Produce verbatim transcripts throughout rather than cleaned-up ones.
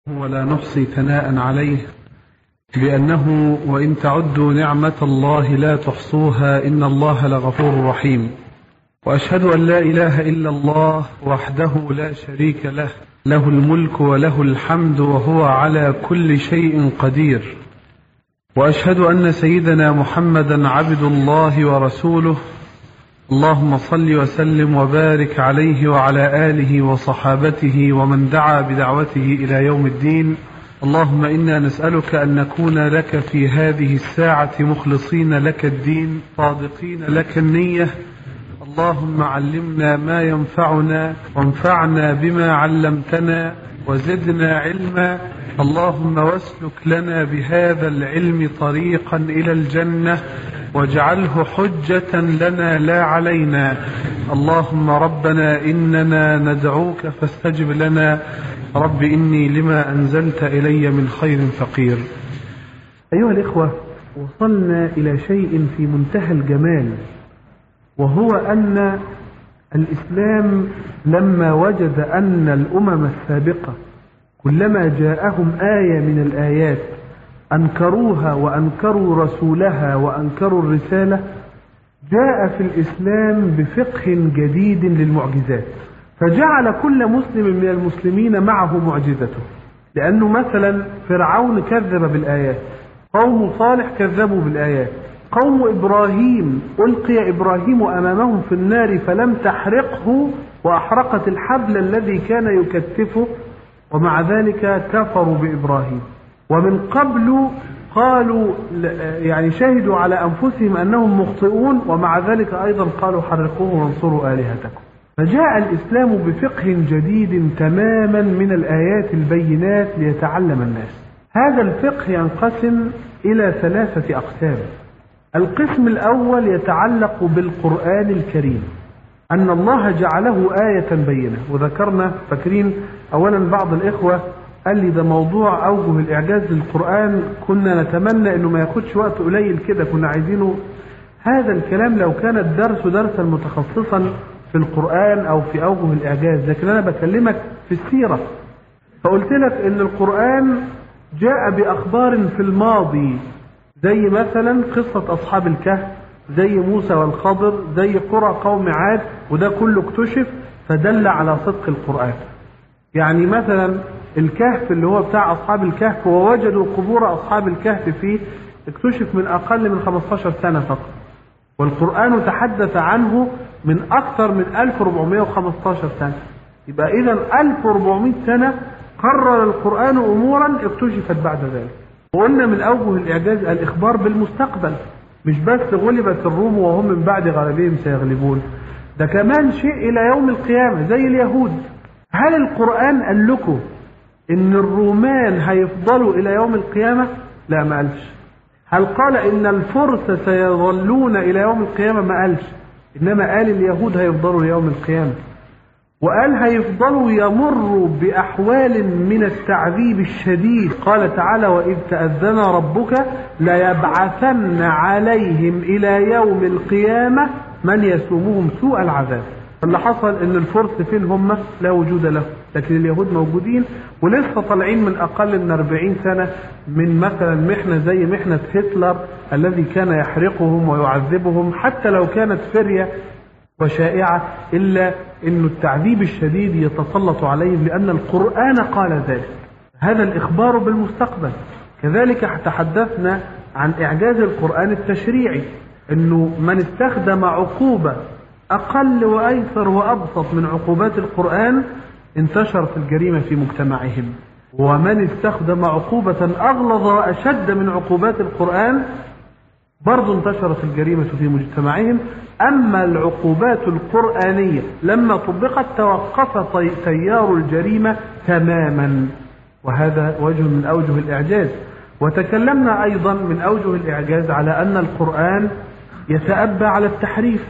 ولا نحصي ثناء عليه بأنه وإن تعدوا نعمة الله لا تحصوها إن الله لغفور رحيم. وأشهد أن لا إله إلا الله وحده لا شريك له، له الملك وله الحمد وهو على كل شيء قدير. وأشهد أن سيدنا محمدا عبد الله ورسوله، اللهم صل وسلم وبارك عليه وعلى آله وصحابته ومن دعا بدعوته إلى يوم الدين. اللهم إنا نسألك أن نكون لك في هذه الساعة مخلصين لك الدين صادقين لك النية. اللهم علمنا ما ينفعنا وانفعنا بما علمتنا وزدنا علما. اللهم واسلك لنا بهذا العلم طريقا إلى الجنة واجعله حجة لنا لا علينا. اللهم ربنا إننا ندعوك فاستجب لنا. رب إني لما أنزلت إلي من خير فقير. أيها الإخوة، وصلنا إلى شيء في منتهى الجمال، وهو أن الإسلام لما وجد أن الأمم السابقة كلما جاءهم آية من الآيات أنكروها وأنكروا رسولها وأنكروا الرسالة، جاء في الإسلام بفقه جديد للمعجزات، فجعل كل مسلم من المسلمين معه معجزته. لأنه مثلا فرعون كذب بالآيات، قوم صالح كذبوا بالآيات، قوم إبراهيم ألقي إبراهيم أمامهم في النار فلم تحرقه وأحرقت الحبل الذي كان يكتفه، ومع ذلك كفروا بإبراهيم. ومن قبل قالوا يعني شهدوا على أنفسهم أنهم مخطئون، ومع ذلك أيضا قالوا حرقوه وانصروا آلهتكم. فجاء الإسلام بفقه جديد تماما من الآيات البينات ليتعلم الناس. هذا الفقه ينقسم إلى ثلاثة أقسام. القسم الأول يتعلق بالقرآن الكريم، أن الله جعله آية بينة. وذكرنا فاكرين أولا بعض الإخوة قال لي ده موضوع أوجه الإعجاز للقرآن كنا نتمنى أنه ما ياخدش وقت قليل كده، كنا عايزينه هذا الكلام لو كان الدرس درسا متخصصا في القرآن أو في أوجه الإعجاز، لكن أنا بكلمك في السيرة. فقلت لك أن القرآن جاء بأخبار في الماضي، زي مثلا قصة أصحاب الكهف، زي موسى والخضر، زي قرى قوم عاد، وده كله اكتشف فدل على صدق القرآن. يعني مثلا الكهف اللي هو بتاع أصحاب الكهف ووجدوا قبور أصحاب الكهف فيه، اكتشف من أقل من خمستاشر سنة فقط، والقرآن تحدث عنه من أكثر من ألف وأربعمائة وخمستاشر سنة. يبقى إذا ألف وأربعمائة سنة قرر القرآن أمورا اكتشفت بعد ذلك. وقلنا من أوجه الإعجاز الإخبار بالمستقبل، مش بس غلبت الروم وهم من بعد غلبهم سيغلبون، ده كمان شيء إلى يوم القيامة زي اليهود. هل القرآن قال لكم إن الرومان هيفضلوا إلى يوم القيامة؟ لا، ما قالش. هل قال إن الفرس سيظلون إلى يوم القيامة؟ ما قالش. إنما قال اليهود هيفضلوا ليوم القيامة، وقال هيفضلوا يمروا بأحوال من التعذيب الشديد. قال تعالى: وإذ تأذن ربك ليبعثن عليهم إلى يوم القيامة من يسومهم سوء العذاب. اللي حصل ان الفرس فين هم؟ لا وجود لهم، لكن اليهود موجودين ولسه طالعين من اقل من أربعين سنة من مثلا محنة زي محنة هتلر الذي كان يحرقهم ويعذبهم، حتى لو كانت فرية وشائعة إلا أن التعذيب الشديد يتسلط عليهم لأن القرآن قال ذلك. هذا الإخبار بالمستقبل. كذلك تحدثنا عن إعجاز القرآن التشريعي، أنه من استخدم عقوبة أقل وأيسر وأبسط من عقوبات القرآن انتشرت الجريمة في مجتمعهم، ومن استخدم عقوبة أغلظ وأشد من عقوبات القرآن برضو انتشرت الجريمة في مجتمعهم. أما العقوبات القرآنية لما طبقت توقف تيار الجريمة تماما، وهذا وجه من أوجه الإعجاز. وتكلمنا أيضا من أوجه الإعجاز على أن القرآن يتأبى على التحريف،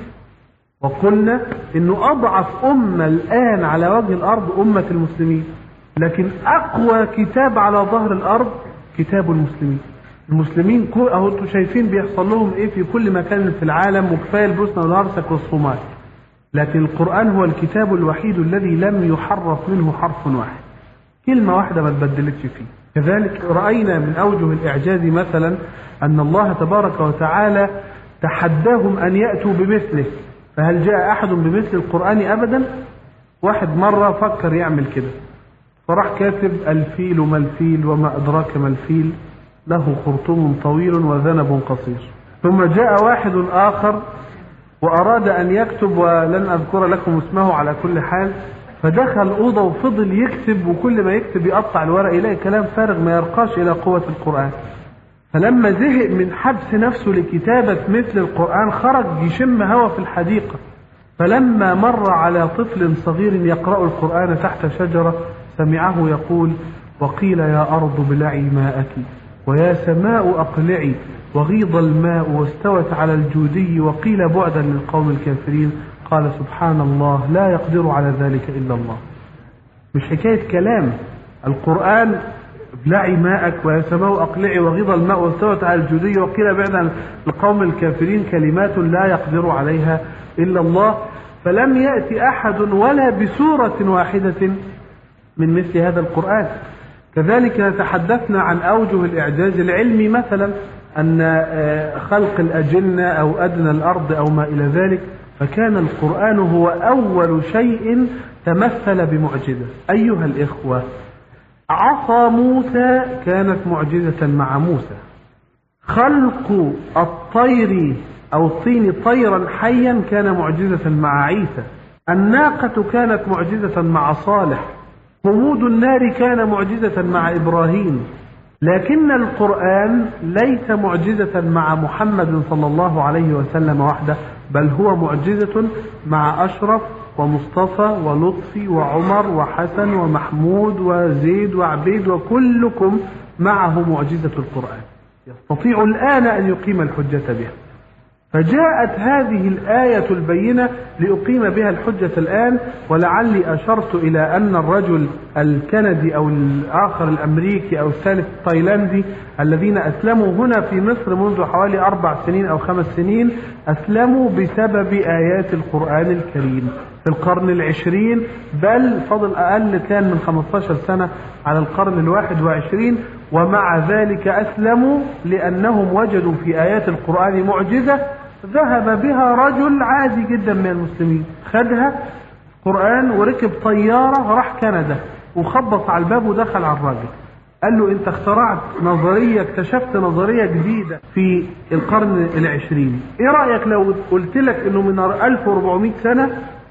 وقلنا أنه أضعف أمة الآن على وجه الأرض أمة المسلمين، لكن أقوى كتاب على ظهر الأرض كتاب المسلمين. المسلمين اهو انتوا شايفين بيحصل لهم ايه في كل مكان في العالم، وكفايه البوسنه والهرسك والصومال، لكن القرآن هو الكتاب الوحيد الذي لم يحرف منه حرف واحد. كلمة واحدة ما تبدلتش فيه. كذلك رأينا من أوجه الإعجاز مثلا أن الله تبارك وتعالى تحداهم أن يأتوا بمثله، فهل جاء أحد بمثل القرآن؟ أبدا. واحد مرة فكر يعمل كده، فراح كاتب الفيل ما الفيل وما أدراك ما الفيل له خرطوم طويل وذنب قصير. ثم جاء واحد آخر وأراد أن يكتب، ولن أذكر لكم اسمه على كل حال، فدخل أوضة وفضل يكتب، وكل ما يكتب يقطع الورق يلاقي كلام فارغ ما يرقاش إلى قوة القرآن. فلما زهق من حبس نفسه لكتابة مثل القرآن خرج يشم هوا في الحديقة، فلما مر على طفل صغير يقرأ القرآن تحت شجرة سمعه يقول: وقيل يا أرض ابلعي ماءك ويا سماء أقلعي وغيض الماء واستوت على الجودي وقيل بعدا للقوم الكافرين. قال: سبحان الله لا يقدر على ذلك إلا الله. مش حكاية كلام القرآن ابلعي ماءك ويا سماء أقلعي وغيض الماء واستوت على الجودي وقيل بعدا للقوم الكافرين كلمات لا يقدر عليها إلا الله. فلم يأتي أحد ولا بسورة واحدة من مثل هذا القرآن. كذلك تحدثنا عن أوجه الإعجاز العلمي، مثلا أن خلق الأجنة أو أدنى الأرض أو ما إلى ذلك، فكان القرآن هو أول شيء تمثل بمعجزة. أيها الإخوة، عصا موسى كانت معجزة مع موسى، خلق الطير أو الطين طيرا حيا كان معجزة مع عيسى، الناقة كانت معجزة مع صالح، صمود النار كان معجزة مع إبراهيم. لكن القرآن ليس معجزة مع محمد صلى الله عليه وسلم وحده، بل هو معجزة مع أشرف ومصطفى ولطفي وعمر وحسن ومحمود وزيد وعبيد، وكلكم معه معجزة القرآن يستطيع الآن أن يقيم الحجة بها. فجاءت هذه الآية البينة لأقيم بها الحجة الآن. ولعلي أشرت إلى أن الرجل الكندي أو الآخر الأمريكي أو الثالث التايلاندي الذين أسلموا هنا في مصر منذ حوالي أربع سنين أو خمس سنين أسلموا بسبب آيات القرآن الكريم في القرن العشرين، بل فضل أقل كان من خمسة عشر سنة على القرن الواحد وعشرين، ومع ذلك أسلموا لأنهم وجدوا في آيات القرآن معجزة ذهب بها رجل عادي جدا من المسلمين، خدها قرآن وركب طيارة راح كندا وخبط على الباب ودخل على الراجل قال له: انت اخترعت نظرية، اكتشفت نظرية جديدة في القرن العشرين، ايه رأيك لو قلت لك انه من ألف وأربعمائة سنة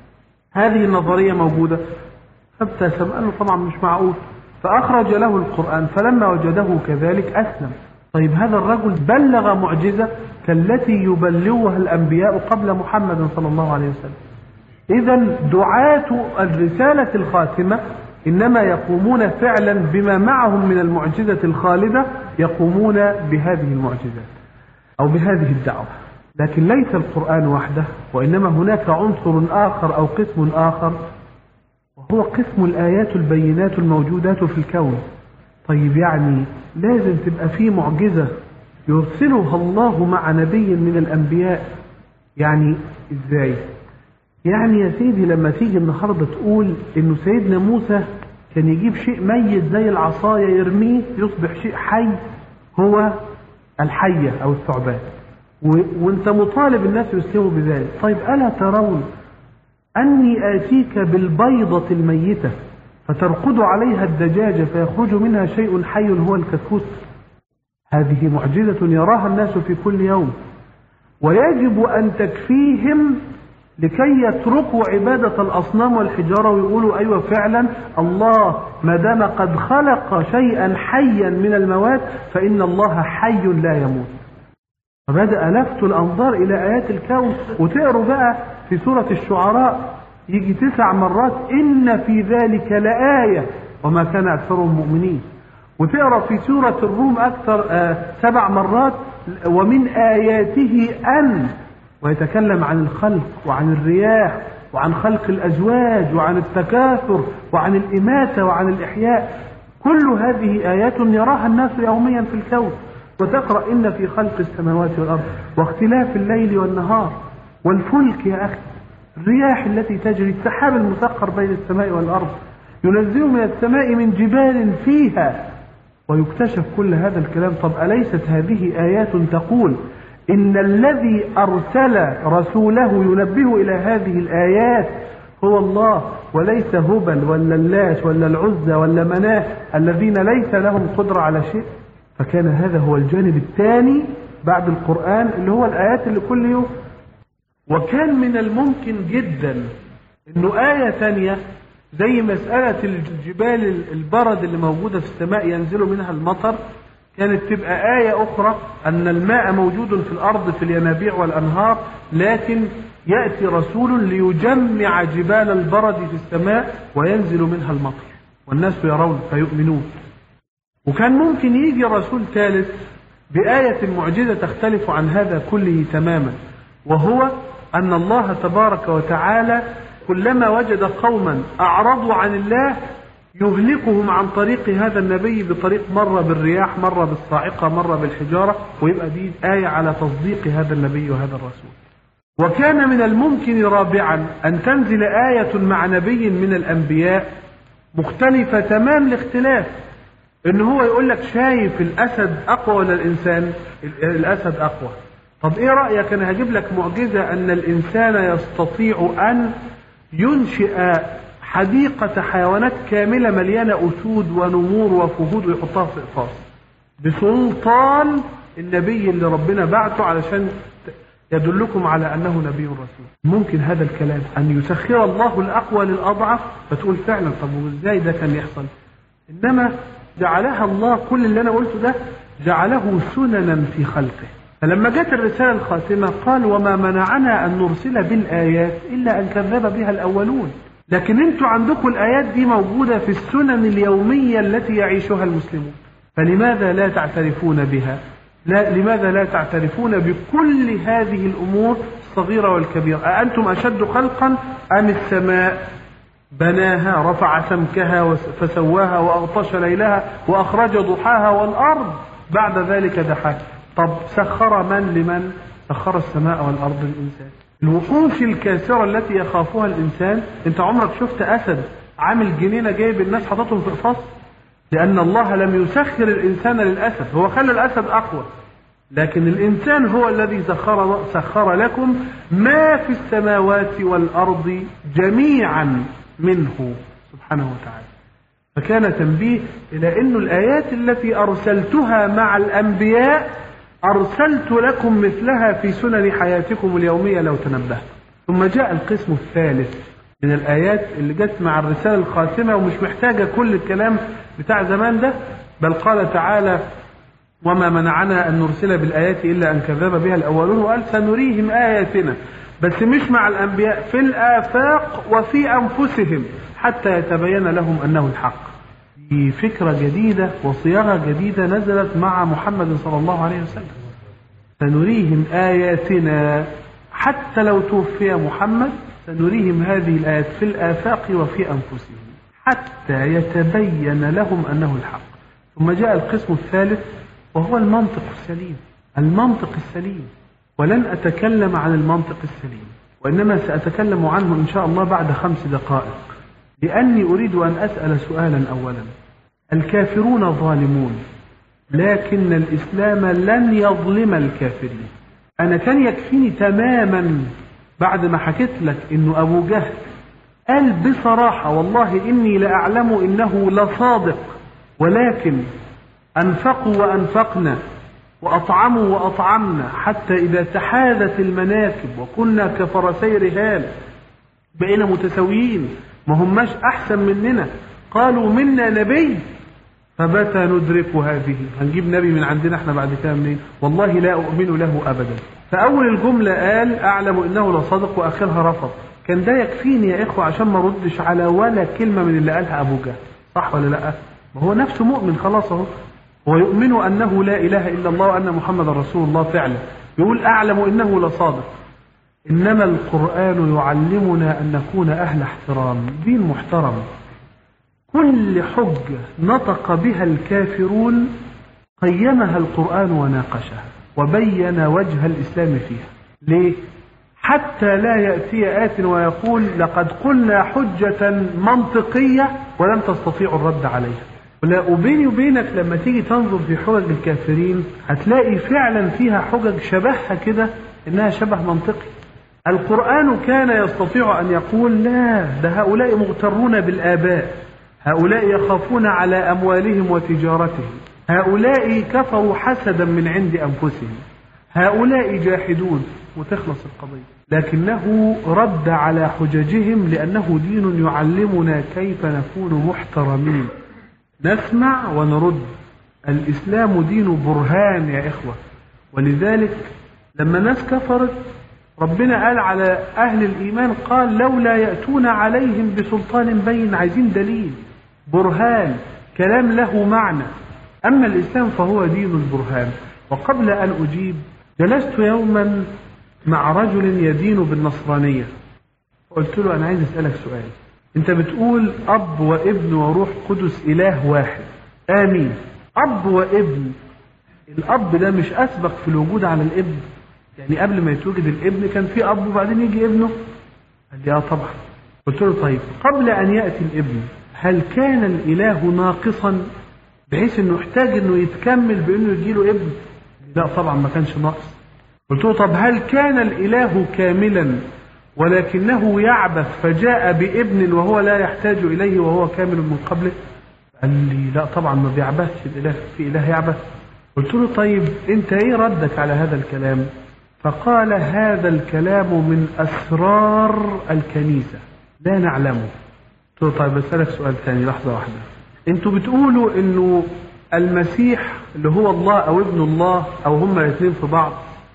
هذه النظرية موجودة؟ فابتسم قال له: طبعا مش معقول. فأخرج له القرآن، فلما وجده كذلك أسلم. طيب هذا الرجل بلغ معجزة كالتي يبلغها الأنبياء قبل محمد صلى الله عليه وسلم. إذن دعاة الرسالة الخاتمة إنما يقومون فعلا بما معهم من المعجزة الخالدة، يقومون بهذه المعجزات أو بهذه الدعوة. لكن ليس القرآن وحده، وإنما هناك عنصر آخر أو قسم آخر، وهو قسم الآيات البينات الموجودات في الكون. طيب يعني لازم تبقى فيه معجزة يرسلها الله مع نبي من الأنبياء. يعني إزاي؟ يعني يا سيدي لما تيجي النهاردة تقول إنه سيدنا موسى كان يجيب شيء ميت زي العصاية يرميه يصبح شيء حي، هو الحية أو الثعبان، وانت مطالب الناس يسلموا بذلك. طيب ألا ترون أني آتيك بالبيضة الميتة فترقد عليها الدجاجة فيخرج منها شيء حي هو الكتكوت؟ هذه معجزة يراها الناس في كل يوم، ويجب أن تكفيهم لكي يتركوا عبادة الأصنام والحجارة ويقولوا: أيوة فعلا الله ما دام قد خلق شيئا حيا من الموات فإن الله حي لا يموت. فبدأ لفت الأنظار إلى آيات الكون. وتقروا بقى في سورة الشعراء يجي تسع مرات إن في ذلك لآية وما كان أكثرهم مؤمنين. وتقرأ في سورة الروم أكثر آه سبع مرات ومن آياته أن، ويتكلم عن الخلق وعن الرياح وعن خلق الأزواج وعن التكاثر وعن الإماتة وعن الإحياء. كل هذه آيات يراها الناس يوميا في الكون. وتقرأ إن في خلق السماوات والأرض واختلاف الليل والنهار والفلك يا أخي، الرياح التي تجري، السحاب المسخر بين السماء والأرض، ينزل من السماء من جبال فيها ويكتشف كل هذا الكلام. طب أليست هذه آيات تقول إن الذي أرسل رسوله ينبه إلى هذه الآيات هو الله، وليس هبل ولا اللاش ولا العزى ولا مناه الذين ليس لهم قدرة على شيء؟ فكان هذا هو الجانب الثاني بعد القرآن اللي هو الآيات اللي كل يوم. وكان من الممكن جدا إنه آية ثانية زي مسألة الجبال البرد اللي موجودة في السماء ينزل منها المطر، كانت تبقى آية أخرى أن الماء موجود في الأرض في الينابيع والأنهار، لكن يأتي رسول ليجمع جبال البرد في السماء وينزل منها المطر والناس يرون فيؤمنون. وكان ممكن يجي رسول ثالث بآية معجزة تختلف عن هذا كله تماما، وهو أن الله تبارك وتعالى كلما وجد قوما أعرضوا عن الله يهلكهم عن طريق هذا النبي بطريق مرة بالرياح، مرة بالصاعقة، مرة بالحجارة، ويبقى دي آية على تصديق هذا النبي وهذا الرسول. وكان من الممكن رابعا أن تنزل آية مع نبي من الأنبياء مختلفة تمام الاختلاف، إن هو يقول لك شايف الأسد أقوى ولا الإنسان؟ الأسد أقوى. طب إيه رأيك أنا هجيب لك معجزة أن الإنسان يستطيع أن ينشئ حديقة حيوانات كاملة مليانة أسود ونمور وفهود ويحطها في إقفاص بسلطان النبي اللي ربنا بعته علشان يدلكم على أنه نبي رسول. ممكن هذا الكلام أن يسخر الله الأقوى للأضعف، فتقول فعلا طب وإزاي ده كان يحصل؟ إنما جعلها الله، كل اللي أنا قلته ده جعله سننا في خلقه. فلما جت الرسالة الخاتمة قال وما منعنا أن نرسل بالآيات إلا أن كذب بها الأولون. لكن انتوا عندكم الآيات دي موجودة في السنن اليومية التي يعيشها المسلمون، فلماذا لا تعترفون بها؟ لا، لماذا لا تعترفون بكل هذه الأمور الصغيرة والكبيرة؟ أأنتم أشد خلقا أم السماء بناها رفع سمكها فسواها وأغطش ليلها وأخرج ضحاها والأرض بعد ذلك دحاها؟ طب سخر من لمن؟ سخر السماء والأرض للإنسان. الوحوش الكاسرة التي يخافها الإنسان، أنت عمرك شفت أسد عامل جنينة جايب الناس حطتهم في قفص؟ لأن الله لم يسخر الإنسان للأسد، هو خلى الأسد أقوى، لكن الإنسان هو الذي سخر, سخر لكم ما في السماوات والأرض جميعا منه سبحانه وتعالى. فكان تنبيه إلى أن الآيات التي أرسلتها مع الأنبياء أرسلت لكم مثلها في سنن حياتكم اليومية لو تنبهت. ثم جاء القسم الثالث من الآيات اللي جت مع الرسالة الخاتمة ومش محتاجة كل الكلام بتاع زمان ده، بل قال تعالى وما منعنا أن نرسل بالآيات إلا أن كذب بها الأولون، وقال سنريهم آياتنا، بس مش مع الأنبياء، في الآفاق وفي أنفسهم حتى يتبين لهم أنه الحق. دي فكرة جديدة وصياغة جديدة نزلت مع محمد صلى الله عليه وسلم. سنريهم آياتنا حتى لو توفي محمد سنريهم هذه الآيات في الآفاق وفي أنفسهم حتى يتبين لهم أنه الحق. ثم جاء القسم الثالث وهو المنطق السليم. المنطق السليم، ولن أتكلم عن المنطق السليم، وإنما سأتكلم عنه إن شاء الله بعد خمس دقائق، لأني أريد أن أسأل سؤالا أولا. الكافرون ظالمون، لكن الإسلام لن يظلم الكافرين. أنا كان يكفيني تماما بعد ما حكيت لك إنه أبو جهل قال بصراحة والله إني لأعلم إنه لصادق، ولكن أنفقوا وأنفقنا وأطعموا وأطعمنا حتى إذا تحاذت المناكب وكنا كفرسي رهان بقينا متساويين، ما هماش أحسن مننا، قالوا منا نبي فمتى ندرك هذه؟ هنجيب نبي من عندنا احنا بعد كده منين؟ والله لا أؤمن له أبدا. فأول الجملة قال أعلم إنه لصادق وآخرها رفض. كان ده يكفيني يا إخوة عشان ما ردش على ولا كلمة من اللي قالها أبو جهل، صح ولا لأ؟ ما هو نفسه مؤمن خلاص اهو، هو يؤمن أنه لا إله إلا الله وأن محمد رسول الله فعلا، يقول أعلم إنه لصادق. إنما القرآن يعلمنا أن نكون أهل احترام، دين محترم. كل حجة نطق بها الكافرون قيمها القرآن وناقشها وبين وجه الإسلام فيها. ليه؟ حتى لا يأتي آت ويقول لقد قلنا حجة منطقية ولم تستطيعوا الرد عليها. ولا وبيني وبينك لما تيجي تنظر في حجج الكافرين هتلاقي فعلا فيها حجج شبهها كده إنها شبه منطقي. القرآن كان يستطيع أن يقول لا، ده هؤلاء مغترون بالآباء، هؤلاء يخافون على أموالهم وتجارتهم، هؤلاء كفروا حسدا من عند أنفسهم، هؤلاء جاحدون، وتخلص القضية. لكنه رد على حججهم لأنه دين يعلمنا كيف نكون محترمين، نسمع ونرد. الإسلام دين برهان يا إخوة. ولذلك لما الناس كفرت ربنا قال على أهل الإيمان قال لولا يأتون عليهم بسلطان بين، عايزين دليل، برهان، كلام له معنى. أما الإسلام فهو دين البرهان. وقبل أن أجيب جلست يوما مع رجل يدين بالنصرانية، قلت له أنا عايز أسألك سؤال، أنت بتقول أب وابن وروح قدس إله واحد، آمين. أب وابن، الأب ده مش أسبق في الوجود على الابن؟ يعني قبل ما يتوجد الابن كان في أب وبعدين يجي ابنه؟ قال لي آه طبعا. قلت له طيب قبل أن يأتي الابن هل كان الإله ناقصا بحيث أنه يحتاج أنه يتكمل بأنه يجيله ابن؟ لا طبعا ما كانش ناقص. قلت له طب هل كان الإله كاملا ولكنه يعبث فجاء بابن وهو لا يحتاج إليه وهو كامل من قبله؟ قال لي لا طبعا ما بيعبثش الإله، في إله يعبث؟ قلت له طيب أنت إيه ردك على هذا الكلام؟ فقال هذا الكلام من أسرار الكنيسة لا نعلمه. قلت له طيب بسألك سؤال ثاني لحظة واحدة، أنتوا بتقولوا إنه المسيح اللي هو الله أو ابن الله أو هما الاثنين في بعض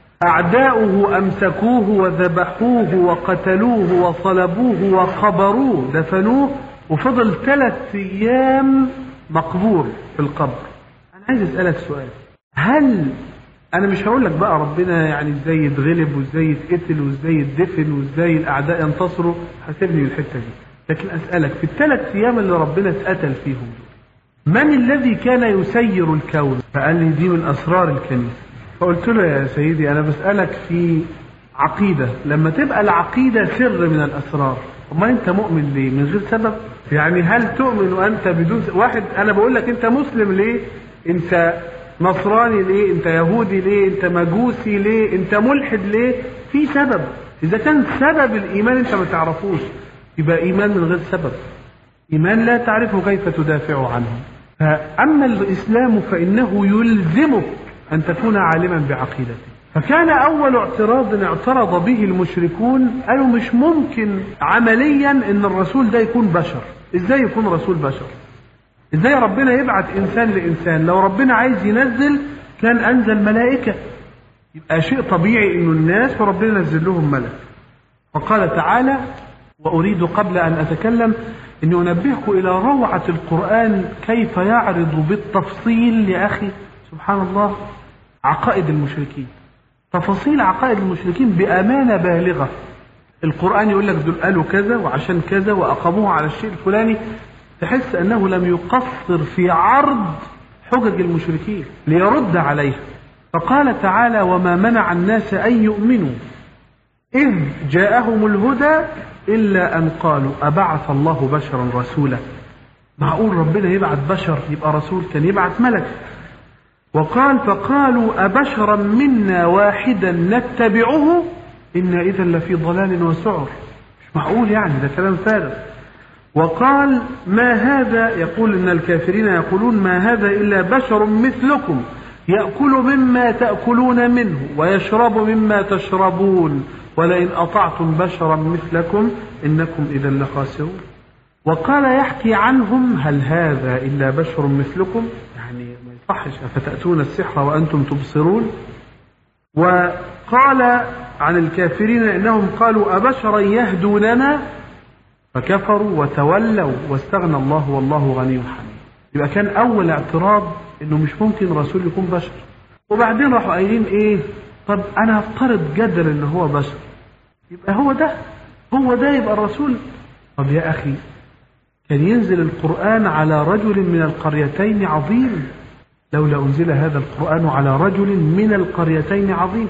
أعداؤه أمسكوه وذبحوه وقتلوه وصلبوه وقبروه، دفنوه وفضل ثلاث أيام مقبور في القبر. أنا عايز أسألك سؤال، هل أنا مش هقول لك بقى ربنا يعني إزاي يتغلب وإزاي يتقتل وإزاي يدفن وإزاي الأعداء ينتصروا، هسيبني الحتة دي، لكن أسألك في الثلاث أيام اللي ربنا اتقتل فيهم من الذي كان يسير الكون؟ فقال لي دي من أسرار الكنيسة. فقلت له يا سيدي أنا بسألك في عقيدة، لما تبقى العقيدة سر من الأسرار، أما أنت مؤمن ليه؟ من غير سبب؟ يعني هل تؤمن وأنت بدون واحد؟ أنا بقول لك أنت مسلم ليه؟ أنت نصراني ليه؟ أنت يهودي ليه؟ أنت مجوسي ليه؟ أنت ملحد ليه؟ في سبب. إذا كان سبب الإيمان أنت ما تعرفوش يبقى إيمان من غير سبب، إيمان لا تعرف كيف تدافع عنه. فأما الإسلام فإنه يلزمك أن تكون عالما بعقيدته. فكان أول اعتراض اعترض به المشركون، قالوا مش ممكن عمليا أن الرسول ده يكون بشر. إزاي يكون رسول بشر؟ إزاي ربنا يبعث إنسان لإنسان؟ لو ربنا عايز ينزل كان أنزل ملائكة، يبقى شيء طبيعي أنه الناس وربنا نزل لهم ملك. فقال تعالى وأريد قبل أن أتكلم أن أنبهكم إلى روعة القرآن كيف يعرض بالتفصيل يا أخي سبحان الله عقائد المشركين، تفاصيل عقائد المشركين بأمانة بالغة. القرآن يقول لك دول قالوا كذا وعشان كذا وأقاموه على الشيء الفلاني، تحس أنه لم يقصر في عرض حجج المشركين ليرد عليها. فقال تعالى وما منع الناس أن يؤمنوا إذ جاءهم الهدى إلا أن قالوا أبعث الله بشرا رسولا. معقول ربنا يبعث بشر يبقى رسول؟ كان يبعث ملك. وقال فقالوا أبشرا منا واحدا نتبعه إنا إذا لفي ضلال وسعر. مش معقول يعني، ده كلام فارغ. وقال ما هذا، يقول إن الكافرين يقولون ما هذا إلا بشر مثلكم يأكل مما تأكلون منه ويشرب مما تشربون ولئن أطعتم بشرا مثلكم إنكم إذا لخاسرون. وقال يحكي عنهم هل هذا إلا بشر مثلكم، يعني ما يصحش أفتأتون السحر وأنتم تبصرون. وقال عن الكافرين إنهم قالوا أبشرا يهدوننا فكفروا وتولوا واستغنى الله والله غني حميد. يبقى كان أول اعتراض إنه مش ممكن رسول يكون بشر. وبعدين راحوا قايلين إيه؟ طب أنا أفترض جدل إن هو بشر، يبقى هو ده هو ده يبقى الرسول. طب يا أخي كان ينزل القرآن على رجل من القريتين عظيم، لولا أنزل هذا القرآن على رجل من القريتين عظيم.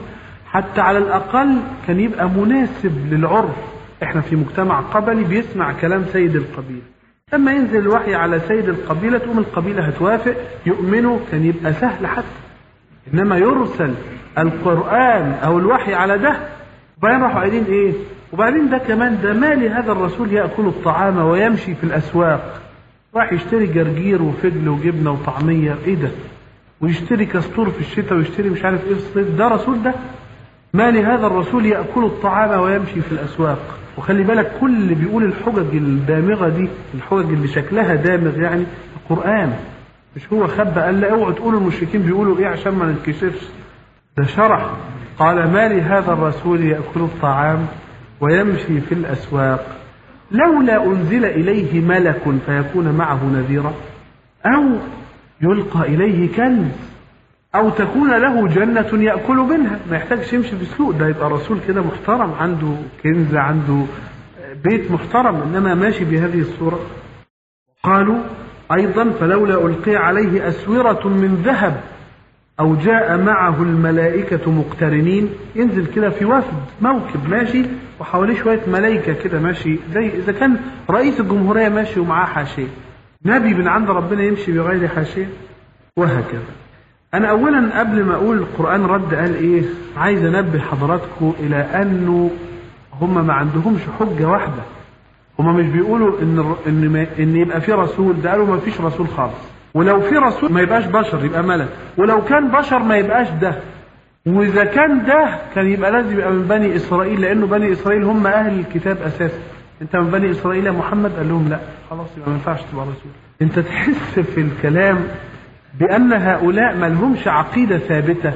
حتى على الأقل كان يبقى مناسب للعرف. احنا في مجتمع قبلي بيسمع كلام سيد القبيلة، لما ينزل الوحي على سيد القبيلة تقوم القبيلة هتوافق يؤمنوا، كان يبقى سهل حتى. إنما يرسل القرآن أو الوحي على ده، وبعدين راحوا قايلين إيه؟ وبعدين ده كمان ده مالي هذا الرسول يأكل الطعام ويمشي في الأسواق، راح يشتري جرجير وفجل وجبنة وطعمية، إيه ده؟ ويشتري كستور في الشتاء ويشتري مش عارف إيه في الصيف، ده رسول ده؟ مالي هذا الرسول يأكل الطعام ويمشي في الأسواق. وخلي بالك كل اللي بيقول الحجج الدامغة دي، الحجج اللي شكلها دامغ يعني، القرآن مش هو خبى قال لا اوعوا تقولوا المشركين بيقولوا ايه عشان ما نتكشفش، ده شرح قال ما لهذا الرسول يأكل الطعام ويمشي في الأسواق لولا أنزل إليه ملك فيكون معه نذيرا أو يلقى إليه كنز أو تكون له جنة يأكل منها. ما يحتاجش يمشي في السوق، ده يبقى رسول كده محترم عنده كنز عنده بيت محترم، إنما ماشي بهذه الصورة. قالوا أيضا فلولا ألقي عليه أسورة من ذهب أو جاء معه الملائكة مقترنين، ينزل كده في وفد موكب ماشي وحواليه شوية ملائكة كده ماشي، زي إذا كان رئيس الجمهورية ماشي ومعاه حاشية، نبي من عند ربنا يمشي بغير حاشية، وهكذا. أنا أولا قبل ما أقول القرآن رد قال إيه، عايز أنبه حضراتكم إلى أنه هم ما عندهمش حجة واحدة. هم مش بيقولوا إن إن, ما إن يبقى في رسول، ده قالوا ما فيش رسول خالص، ولو في رسول ما يبقاش بشر يبقى ملك، ولو كان بشر ما يبقاش ده، وإذا كان ده كان يبقى لازم يبقى من بني إسرائيل، لأنه بني إسرائيل هم أهل الكتاب أساسا. أنت من بني إسرائيل يا محمد؟ قال لهم لا، خلاص يبقى ما ينفعش تبقى رسول. أنت تحس في الكلام بأن هؤلاء ما لهمش عقيدة ثابتة،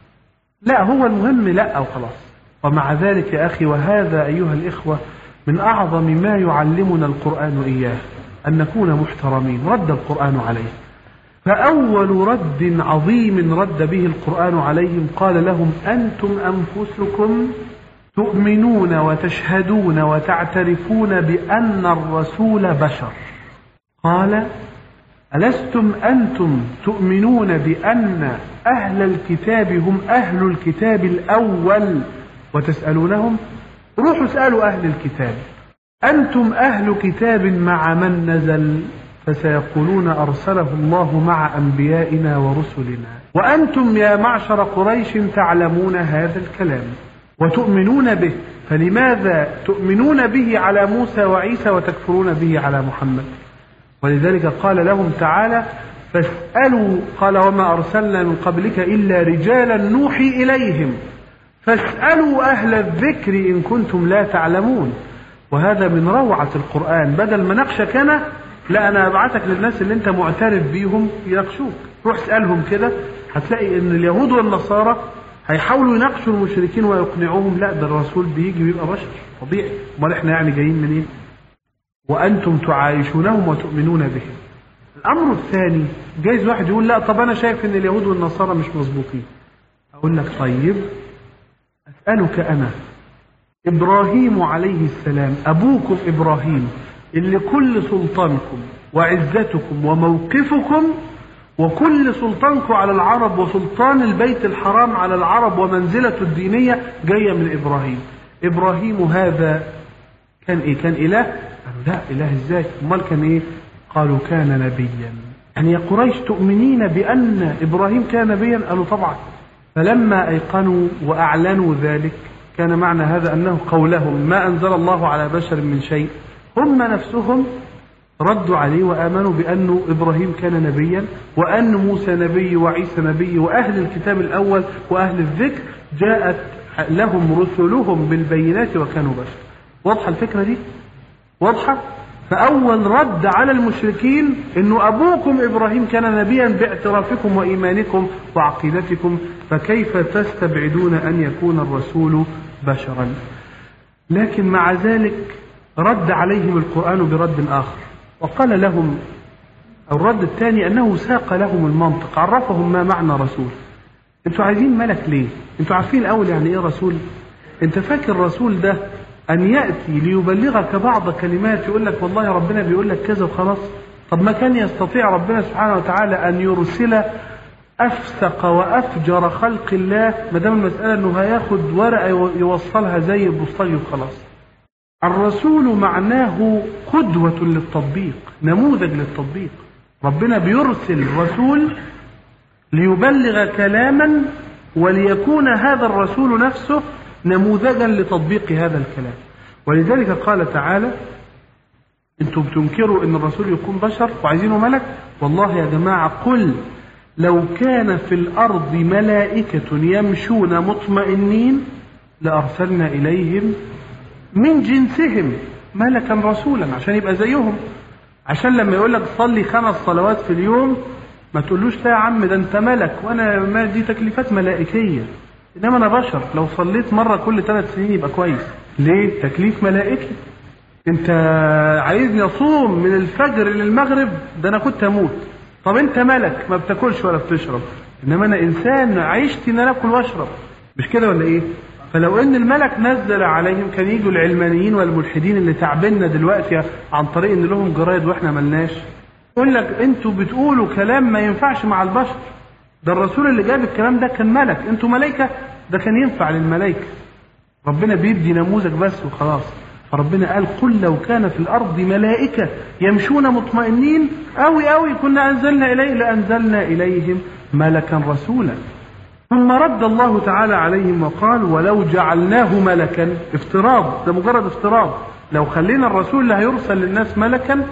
لا هو المهم لا وخلاص. ومع ذلك يا أخي، وهذا أيها الإخوة من أعظم ما يعلمنا القرآن إياه، أن نكون محترمين. رد القرآن عليه، فأول رد عظيم رد به القرآن عليهم قال لهم أنتم أنفسكم تؤمنون وتشهدون وتعترفون بأن الرسول بشر. قال ألستم أنتم تؤمنون بأن أهل الكتاب هم أهل الكتاب الأول وتسألونهم؟ روحوا اسألوا أهل الكتاب، أنتم أهل كتاب مع من نزل؟ فسيقولون أرسله الله مع أنبيائنا ورسلنا، وأنتم يا معشر قريش تعلمون هذا الكلام وتؤمنون به، فلماذا تؤمنون به على موسى وعيسى وتكفرون به على محمد؟ ولذلك قال لهم تعالى فاسألوا، قال وما أرسلنا من قبلك إلا رجالا نوحي إليهم فاسألوا أهل الذكر إن كنتم لا تعلمون. وهذا من روعة القرآن، بدل ما نقشك أنا، لا أنا أبعتك للناس اللي أنت معترف بيهم يناقشوك، روح اسألهم كده، هتلاقي إن اليهود والنصارى هيحاولوا يناقشوا المشركين ويقنعوهم لا ده الرسول بيجي بيبقى بشر طبيعي، امال احنا يعني جايين منين؟ وأنتم تعايشونهم وتؤمنون بهم. الأمر الثاني، جايز واحد يقول لا طب أنا شايف إن اليهود والنصارى مش مظبوطين. أقول لك طيب أسألك أنا، إبراهيم عليه السلام أبوكم إبراهيم اللي كل سلطانكم وعزتكم وموقفكم وكل سلطانكم على العرب وسلطان البيت الحرام على العرب ومنزلته الدينية جاية من إبراهيم، إبراهيم هذا كان إيه؟ كان إله؟ قالوا لا إله إزاي؟ أمال كان إيه؟ قالوا كان نبيا. يعني يا قريش تؤمنين بأن إبراهيم كان نبيا؟ قالوا طبعا. فلما أيقنوا وأعلنوا ذلك كان معنى هذا أنه قولهم ما أنزل الله على بشر من شيء، هم نفسهم ردوا عليه وآمنوا بأن إبراهيم كان نبيا وأن موسى نبي وعيسى نبي وأهل الكتاب الأول وأهل الذكر جاءت لهم رسلهم بالبينات وكانوا بشر. واضحة الفكرة دي؟ واضحة؟ فأول رد على المشركين إنه أبوكم إبراهيم كان نبيا باعترافكم وإيمانكم وعقيدتكم، فكيف تستبعدون أن يكون الرسول بشرا؟ لكن مع ذلك رد عليهم القرآن برد آخر وقال لهم، الرد الثاني أنه ساق لهم المنطق، عرفهم ما معنى رسول. انتوا عايزين ملك ليه؟ انتوا عارفين الأول يعني إيه رسول؟ انت فاكر الرسول ده أن يأتي ليبلغك بعض كلمات يقول لك والله ربنا بيقول لك كذا وخلاص؟ طب ما كان يستطيع ربنا سبحانه وتعالى أن يرسل أفسق وأفجر خلق الله، ما دام المسألة أنه هياخد ورقة يوصلها زي البوسطجي وخلاص. الرسول معناه قدوة للتطبيق، نموذج للتطبيق. ربنا بيرسل رسول ليبلغ كلاما وليكون هذا الرسول نفسه نموذجا لتطبيق هذا الكلام. ولذلك قال تعالى: انتم بتنكروا ان الرسول يكون بشر وعايزينه ملك؟ والله يا جماعة قل لو كان في الأرض ملائكة يمشون مطمئنين لأرسلنا إليهم من جنسهم ملكا رسولا، عشان يبقى زيهم، عشان لما يقول لك صلي خمس صلوات في اليوم ما تقولوش لا يا عم ده انت ملك وانا ما دي تكليفات ملائكية، انما انا بشر لو صليت مرة كل ثلاث سنين يبقى كويس. ليه؟ تكليف ملائكي. انت عايزني اصوم من الفجر للمغرب؟ ده انا كنت اموت. طب انت ملك ما بتاكلش ولا بتشرب، انما انا انسان عشت ان انا اكل واشرب، مش كده ولا ايه؟ فلو ان الملك نزل عليهم كان يجوا العلمانيين والملحدين اللي تعبنا دلوقتي عن طريق ان لهم جرايد واحنا ملناش، يقول لك انتوا بتقولوا كلام ما ينفعش مع البشر، ده الرسول اللي جاب الكلام ده كان ملك، انتوا ملائكة، ده كان ينفع للملائكة. ربنا بيدي نموذج بس وخلاص. فربنا قال: قل لو كان في الأرض ملائكة يمشون مطمئنين أوي أوي كنا أنزلنا إليه لأنزلنا إليهم ملكا رسولا. ثم رد الله تعالى عليهم وقال: ولو جعلناه ملكا، افتراض، ده مجرد افتراض، لو خلينا الرسول اللي هيرسل للناس ملكا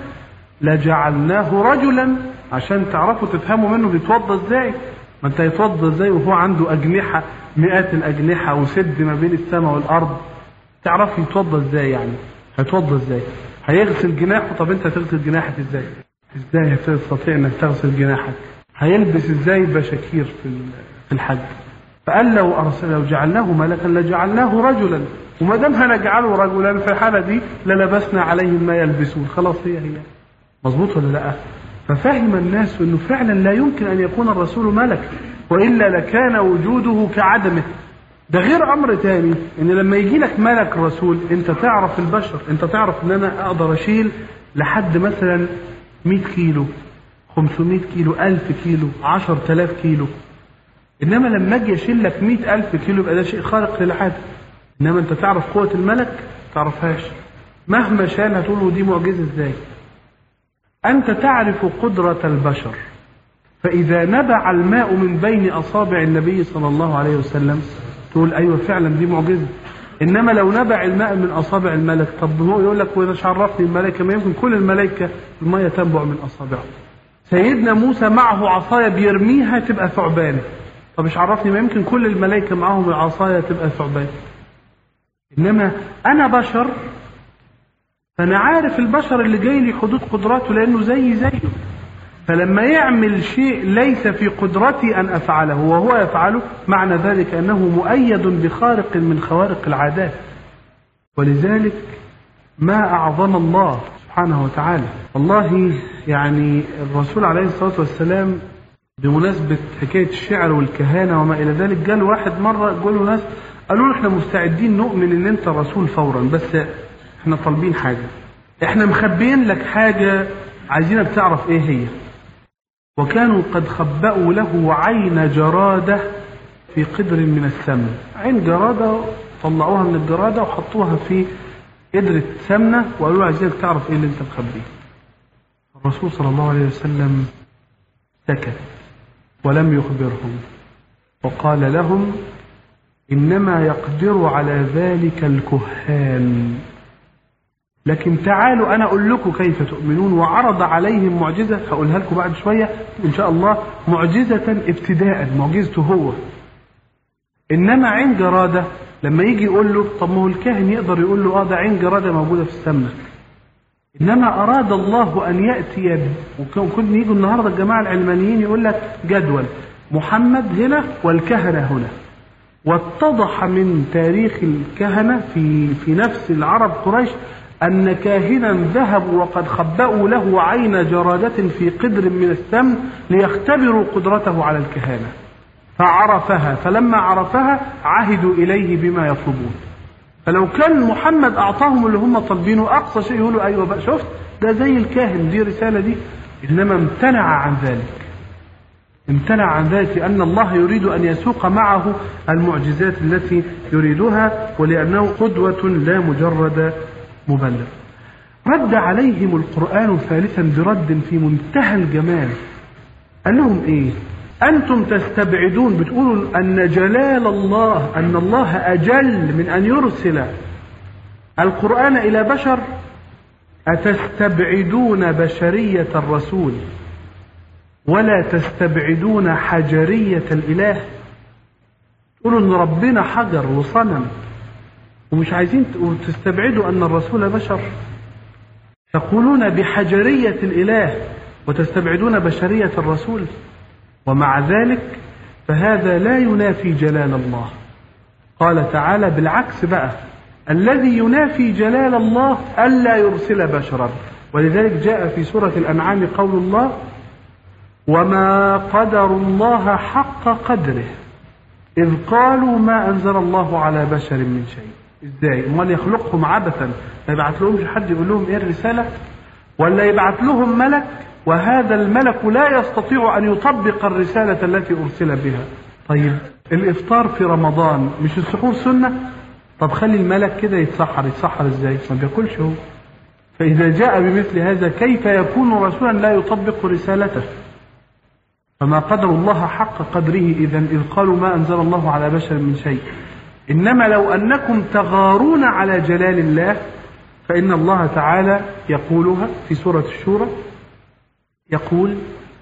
لجعلناه رجلا، عشان تعرفوا تفهموا منه بيتوضى ازاي. ما انت هيتوضى ازاي وهو عنده أجنحة مئات الأجنحة وسد ما بين السماء والأرض؟ تعرف يتوضى ازاي؟ يعني هيتوضى ازاي؟ هيغسل جناحه؟ طب انت هتغسل جناحك ازاي؟ ازاي هتستطيع انك تغسل جناحك؟ هيلبس ازاي بشاكير في في الحج؟ فقال لو ارسل لو جعلناه ملكا لجعلناه رجلا، وما دام هنجعله رجلا في الحاله دي للبسنا عليهم ما يلبسون. خلاص هي هي مظبوط ولا لا؟ ففهم الناس انه فعلا لا يمكن ان يكون الرسول ملك، والا لكان وجوده كعدمه. ده غير امر تاني، ان لما يجي لك ملك رسول انت تعرف البشر، انت تعرف ان انا اقدر اشيل لحد مثلا مئة كيلو، خمسمائة كيلو، ألف كيلو، عشرة آلاف كيلو. انما لما اجي اشيل لك مئة ألف كيلو يبقى ده شيء خارق للعاده. انما انت تعرف قوة الملك؟ تعرفهاش. مهما شال هتقول دي معجزة ازاي؟ انت تعرف قدرة البشر، فاذا نبع الماء من بين اصابع النبي صلى الله عليه وسلم تقول ايوه فعلا دي معجزه. انما لو نبع الماء من اصابع الملك، طب هو يقول لك وانا عرفني الملائكه؟ ما يمكن كل الملائكه الميه تنبع من اصابعهم. سيدنا موسى معه عصايه بيرميها تبقى ثعبان، طب مش عرفني؟ ما يمكن كل الملائكه معهم العصايه تبقى ثعبان. انما انا بشر، فانا عارف البشر اللي جاي لي حدود قدراته لانه زي زيه، فلما يعمل شيء ليس في قدرتي أن أفعله وهو يفعله معنى ذلك أنه مؤيد بخارق من خوارق العادات. ولذلك ما أعظم الله سبحانه وتعالى. والله يعني الرسول عليه الصلاة والسلام بمناسبة حكاية الشعر والكهانة وما إلى ذلك، قال واحد مرة قالوا ناس قالوا له احنا مستعدين نؤمن ان انت رسول فورا، بس احنا طالبين حاجة، احنا مخبين لك حاجة عايزينك تعرف ايه هي. وكانوا قد خبأوا له عين جرادة في قدر من السمن، عين جرادة طلعوها من الجرادة وحطوها في قدرة سمنة وقالوا له عايزينك تعرف ايه اللي انت مخبيه. الرسول صلى الله عليه وسلم سكت ولم يخبرهم، وقال لهم إنما يقدر على ذلك الكهان، لكن تعالوا أنا أقول لكم كيف تؤمنون. وعرض عليهم معجزة هقولها لكم بعد شوية إن شاء الله، معجزة ابتداء، معجزته هو. إنما عين جرادة لما يجي يقول له طب ما هو الكاهن يقدر يقول له آه ده عين جرادة موجودة في السمنة. إنما أراد الله أن يأتي، وكنا يجوا النهاردة الجماعة العلمانيين يقول لك جدول محمد هنا والكهنة هنا، واتضح من تاريخ الكهنة في في نفس العرب قريش أن كاهنا ذهبوا وقد خبأوا له عين جرادة في قدر من السمن ليختبروا قدرته على الكهانة، فعرفها، فلما عرفها عهدوا إليه بما يطلبون. فلو كان محمد أعطاهم اللي هم طالبينه أقصى شيء يقولوا أيوة بقى شفت ده زي الكاهن، دي رسالة دي. إنما امتنع عن ذلك، امتنع عن ذلك لأن الله يريد أن يسوق معه المعجزات التي يريدها، ولأنه قدوة لا مجرد مبلغ. رد عليهم القرآن ثالثا برد في منتهى الجمال. قال لهم إيه؟ أنتم تستبعدون، بتقولوا أن جلال الله، أن الله أجل من أن يرسل القرآن إلى بشر، أتستبعدون بشرية الرسول ولا تستبعدون حجرية الإله؟ تقولوا أن ربنا حجر وصنم ومش عايزين تستبعدوا أن الرسول بشر، تقولون بحجرية الإله وتستبعدون بشرية الرسول، ومع ذلك فهذا لا ينافي جلال الله. قال تعالى بالعكس بقى، الذي ينافي جلال الله ألا يرسل بشرا، ولذلك جاء في سورة الأنعام قول الله: وما قدر الله حق قدره إذ قالوا ما أنزل الله على بشر من شيء. إزاي؟ امال يخلقهم عبثا ما يبعث لهمش حد يقول لهم إيه الرسالة؟ ولا يبعث لهم ملك وهذا الملك لا يستطيع أن يطبق الرسالة التي أرسل بها؟ طيب الإفطار في رمضان مش السحور سنة؟ طب خلي الملك كده يتسحر، يتسحر إزاي؟ ما بياكلش هو. فإذا جاء بمثل هذا كيف يكون رسولا لا يطبق رسالته؟ فما قدر الله حق قدره إذن إذ قالوا ما أنزل الله على بشر من شيء. إنما لو أنكم تغارون على جلال الله فإن الله تعالى يقولها في سورة الشورى، يقول: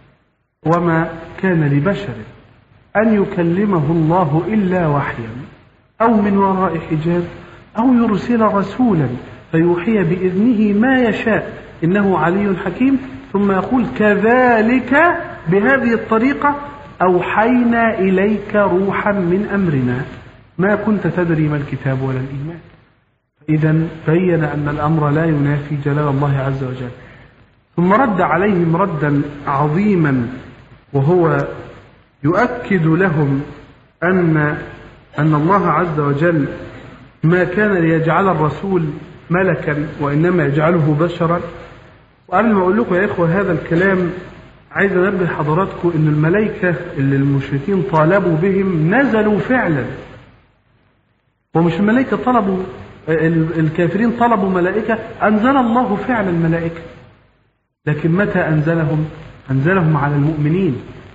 وما كان لبشر أن يكلمه الله إلا وحيا أو من وراء حجاب أو يرسل رسولا فيوحي بإذنه ما يشاء إنه علي حكيم. ثم يقول: كذلك بهذه الطريقة أوحينا إليك روحا من أمرنا ما كنت تدري ما الكتاب ولا الإيمان. إذن بين أن الأمر لا ينافي جلال الله عز وجل. ثم رد عليهم ردا عظيما، وهو يؤكد لهم أن أن الله عز وجل ما كان ليجعل الرسول ملكا وإنما يجعله بشرا. وقبل ما أقول لكم يا إخوة هذا الكلام عايز أنبه حضراتكم إن الملائكة اللي المشركين طالبوا بهم نزلوا فعلا، ومش الملائكة طلبوا، الكافرين طلبوا ملائكة، أنزل الله فعلا الملائكة. لكن متى أنزلهم؟ أنزلهم على المؤمنين،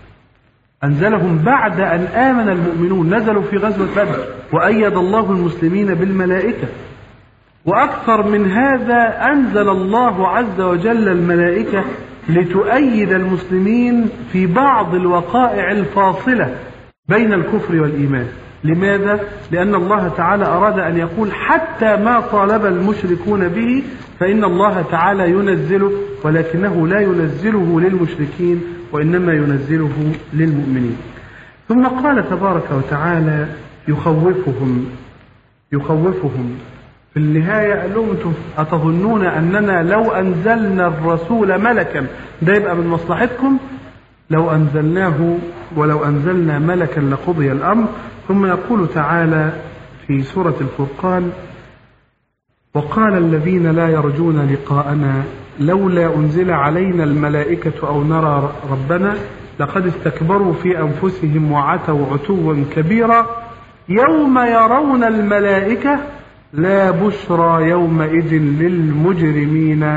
أنزلهم بعد أن آمن المؤمنون. نزلوا في غزوة بدر وأيد الله المسلمين بالملائكة. وأكثر من هذا أنزل الله عز وجل الملائكة لتؤيد المسلمين في بعض الوقائع الفاصلة بين الكفر والإيمان. لماذا؟ لأن الله تعالى أراد أن يقول حتى ما طالب المشركون به فإن الله تعالى ينزله، ولكنه لا ينزله للمشركين وإنما ينزله للمؤمنين. ثم قال تبارك وتعالى يخوفهم يخوفهم في النهاية، قال لهم: انتم أتظنون أننا لو أنزلنا الرسول ملكا ده يبقى من مصلحتكم؟ لو أنزلناه ولو أنزلنا ملكا لقضي الأمر. ثم يقول تعالى في سورة الفرقان: وقال الذين لا يرجون لقاءنا لولا أنزل علينا الملائكة أو نرى ربنا لقد استكبروا في أنفسهم وعتوا عتوا كبيرا يوم يرون الملائكة لا بشرى يومئذ للمجرمين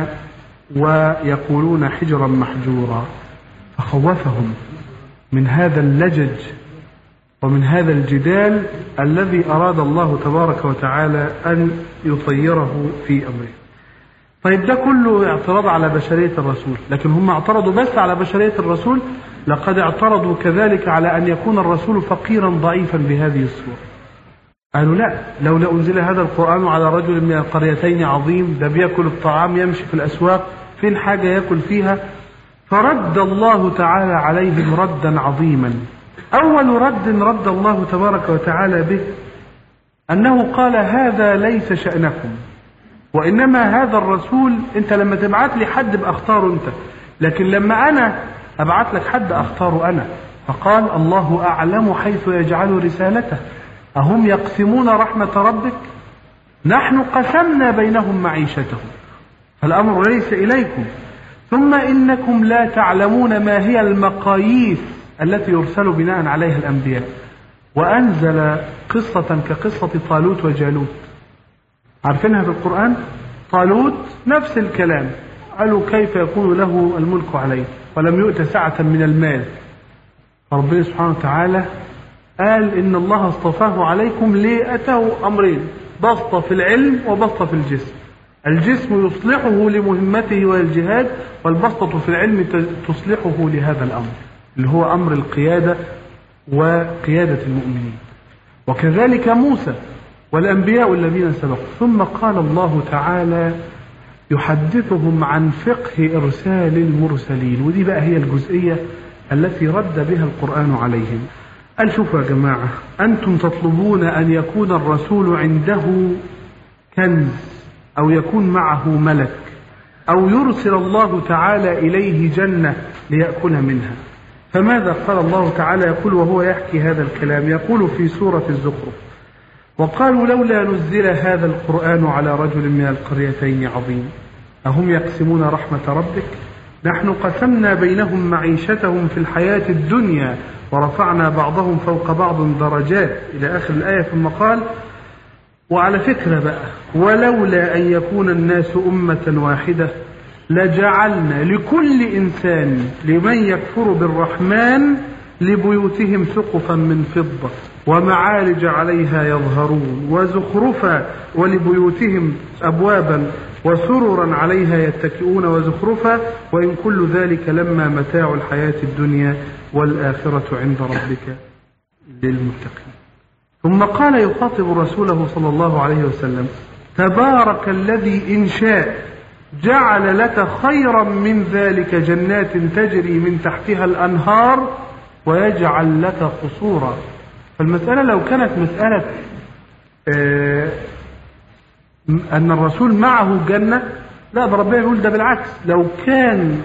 ويقولون حجرا محجورا. فخوفهم من هذا اللجج ومن هذا الجدال الذي أراد الله تبارك وتعالى أن يطيره في أمره. طيب ده كله اعتراض على بشرية الرسول، لكن هم اعترضوا بس على بشرية الرسول؟ لقد اعترضوا كذلك على أن يكون الرسول فقيرا ضعيفا بهذه الصورة. قالوا لا، لولا أنزل هذا القرآن على رجل من القريتين عظيم، ده بيأكل الطعام يمشي في الأسواق، فين حاجة يأكل فيها؟ فرد الله تعالى عليهم ردا عظيما. أول رد رد الله تبارك وتعالى به أنه قال: هذا ليس شأنكم، وإنما هذا الرسول أنت لما تبعت لي حد بأختاره أنت، لكن لما أنا أبعت لك حد أختاره أنا. فقال: الله أعلم حيث يجعل رسالته أهم يقسمون رحمة ربك نحن قسمنا بينهم معيشتهم فالأمر ليس إليكم ثم إنكم لا تعلمون ما هي المقاييس التي يرسل بناء عليها الأنبياء، وأنزل قصة كقصة طالوت وجالوت، عارفينها في القرآن؟ طالوت نفس الكلام، قالوا كيف يكون له الملك عليه ولم يؤت سعة من المال، فربنا سبحانه وتعالى قال إن الله اصطفاه عليكم لأتاه أمرين، بسطة في العلم وبسطة في الجسم. الجسم يصلحه لمهمته والجهاد، والبسطة في العلم تصلحه لهذا الأمر اللي هو أمر القيادة وقيادة المؤمنين. وكذلك موسى والأنبياء الذين سبقوا. ثم قال الله تعالى يحدثهم عن فقه إرسال المرسلين، ودي بقى هي الجزئية التي رد بها القرآن عليهم. قال شوفوا يا جماعة، أنتم تطلبون أن يكون الرسول عنده كنز أو يكون معه ملك أو يرسل الله تعالى إليه جنة ليأكل منها. فماذا قال الله تعالى؟ يقول وهو يحكي هذا الكلام، يقول في سورة الزخرف: وقالوا لولا نزل هذا القرآن على رجل من القريتين عظيم أهم يقسمون رحمة ربك نحن قسمنا بينهم معيشتهم في الحياة الدنيا ورفعنا بعضهم فوق بعض درجات إلى آخر الآية. ثم قال: وعلى فكرة بقى، ولولا أن يكون الناس أمة واحدة لجعلنا لكل إنسان لمن يكفر بالرحمن لبيوتهم سقفا من فضة ومعارج عليها يظهرون وزخرفا ولبيوتهم أبوابا وسررا عليها يتكئون وزخرفا وإن كل ذلك لما متاع الحياة الدنيا والآخرة عند ربك للمتقين. ثم قال يخاطب رسوله صلى الله عليه وسلم: تبارك الذي إن شاء جعل لك خيرا من ذلك جنات تجري من تحتها الأنهار ويجعل لك قصورا. فالمسألة لو كانت مسألة آه أن الرسول معه جنة، لا، ده ربنا يقول ده بالعكس، لو كان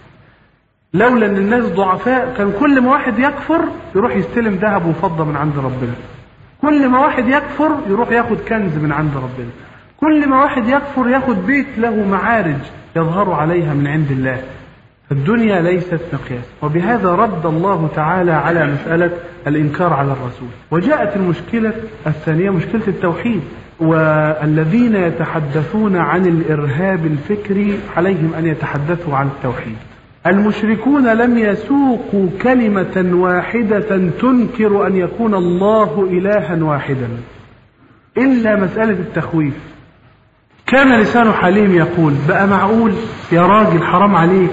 لولا أن الناس ضعفاء كان كل ما واحد يكفر يروح يستلم ذهب وفضة من عند ربنا، كل ما واحد يكفر يروح ياخد كنز من عند ربنا، كل ما واحد يكفر ياخد بيت له معارج يظهر عليها من عند الله. الدنيا ليست مقياس. وبهذا رد الله تعالى على مسألة الإنكار على الرسول. وجاءت المشكلة الثانية، مشكلة التوحيد. والذين يتحدثون عن الإرهاب الفكري عليهم أن يتحدثوا عن التوحيد. المشركون لم يسوقوا كلمة واحدة تنكر أن يكون الله إلها واحدا إلا مسألة التخويف. كان لسان حليم يقول: بقى معقول يا راجل، حرام عليك،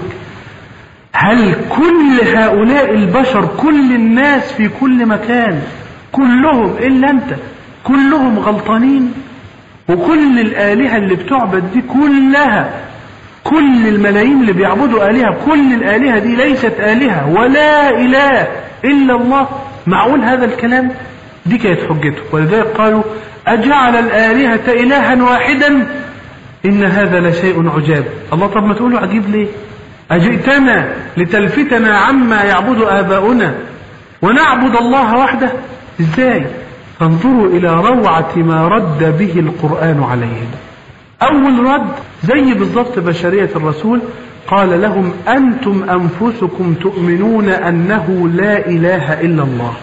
هل كل هؤلاء البشر، كل الناس في كل مكان، كلهم إلا أنت، كلهم غلطانين؟ وكل الآلهة اللي بتعبد دي كلها، كل الملايين اللي بيعبدوا آلهة، كل الآلهة دي ليست آلهة ولا إله إلا الله؟ معقول هذا الكلام؟ دي كانت حجته. ولذلك قالوا: أجعل الآلهة إلها واحدا إن هذا لشيء عجاب. الله، طب ما تقولوا عجيب ليه؟ أجئتنا لتلفتنا عما يعبد آباؤنا ونعبد الله وحده؟ إزاي؟ فانظروا إلى روعة ما رد به القرآن عليهم. أول رد زي بالضبط بشرية الرسول، قال لهم: أنتم أنفسكم تؤمنون أنه لا إله إلا الله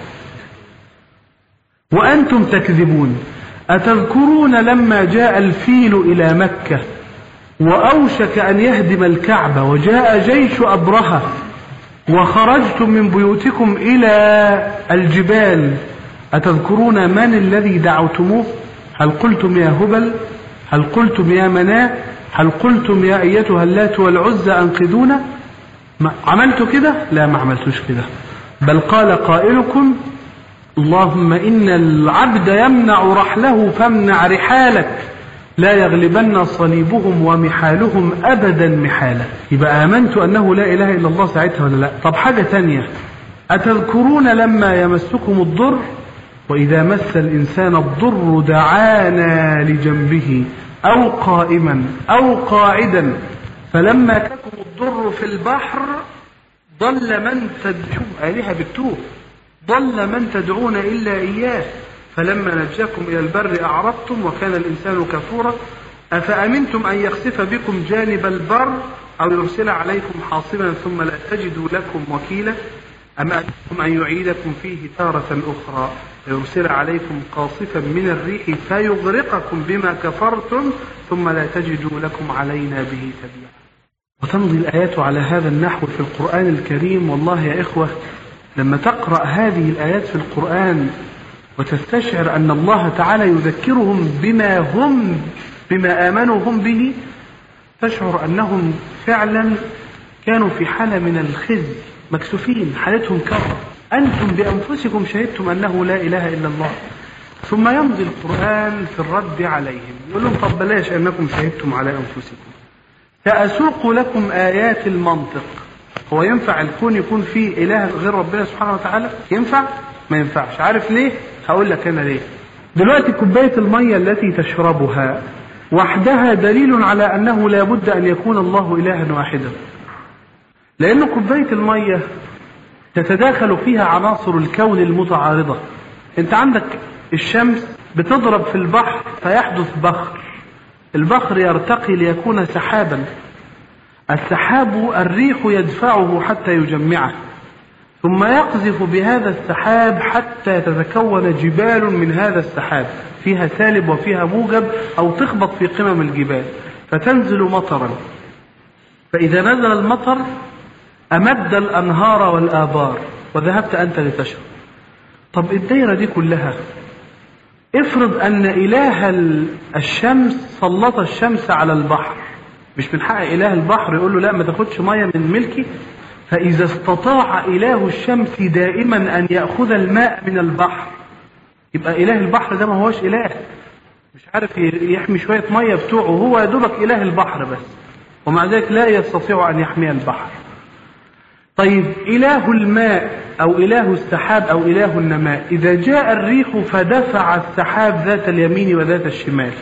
وأنتم تكذبون. أتذكرون لما جاء الفيل إلى مكة وأوشك أن يهدم الكعبة وجاء جيش أبرهة وخرجتم من بيوتكم إلى الجبال، أتذكرون من الذي دعوتموه؟ هل قلتم يا هبل؟ هل قلتم يا مناة؟ هل قلتم يا أيتها اللات والعزى أنقذونا؟ عملتوا كده؟ لا، ما عملتوش كده، بل قال قائلكم: اللهم إن العبد يمنع رحله فامنع رحالك لا يغلبن صليبهم ومحالهم أبدا محالة. يبقى آمنت أنه لا إله إلا الله ساعتها ولا لا؟ طب حاجة تانية، أتذكرون لما يمسكم الضر وإذا مس الإنسان الضر دعانا لجنبه أو قائما أو قاعدا فلما ككم الضر في البحر ضل من تدعون آلهة بالتوب ضل من تدعون إلا إياه فلما نجاكم إلى البر أعرضتم وكان الإنسان كفورا أفأمنتم أن يخسف بكم جانب البر أو يرسل عليكم حاصبا ثم لا تجدوا لكم وكيلا. أم أنتم أن يعيدكم فيه تارة أخرى ويرسل عليكم قاصفا من الريح فيغرقكم بما كفرتم ثم لا تجدوا لكم علينا به تبيعا. وتمضي الآيات على هذا النحو في القرآن الكريم. والله يا إخوة لما تقرأ هذه الآيات في القرآن وتستشعر أن الله تعالى يذكرهم بما هم بما آمنوا هم به تشعر أنهم فعلا كانوا في حالة من الخزي مكسوفين، حالتهم كرة. أنتم بأنفسكم شهدتم أنه لا إله إلا الله. ثم يمضي القرآن في الرد عليهم يقول لهم طب بلاش أنكم شهدتم على أنفسكم، سأسوق لكم آيات المنطق. هو ينفع الكون يكون فيه إله غير ربنا سبحانه وتعالى؟ ينفع؟ ما ينفعش. عارف ليه؟ هقول لك أنا ليه. دلوقتي كوباية المية التي تشربها وحدها دليل على أنه لا بد أن يكون الله إلها واحدا، لأن كوباية المية تتداخل فيها عناصر الكون المتعارضة. أنت عندك الشمس بتضرب في البحر فيحدث بخر، البخر يرتقي ليكون سحابا، السحاب الريح يدفعه حتى يجمعه، ثم يقذف بهذا السحاب حتى تتكون جبال من هذا السحاب فيها سالب وفيها موجب، أو تخبط في قمم الجبال فتنزل مطرا. فإذا نزل المطر أمد الأنهار والآبار وذهبت أنت لتشرب. طب الدائرة دي كلها افرض أن إله الشمس سلط الشمس على البحر، مش من حق إله البحر يقول له لا ما تاخدش مية من ملكي؟ فإذا استطاع إله الشمس دائما أن يأخذ الماء من البحر يبقى إله البحر ده ما هوش إله، مش عارف يحمي شوية مية بتوعه، هو يا دوبك إله البحر بس، ومع ذلك لا يستطيع أن يحمي البحر. طيب إله الماء أو إله السحاب أو إله النماء إذا جاء الريح فدفع السحاب ذات اليمين وذات الشمال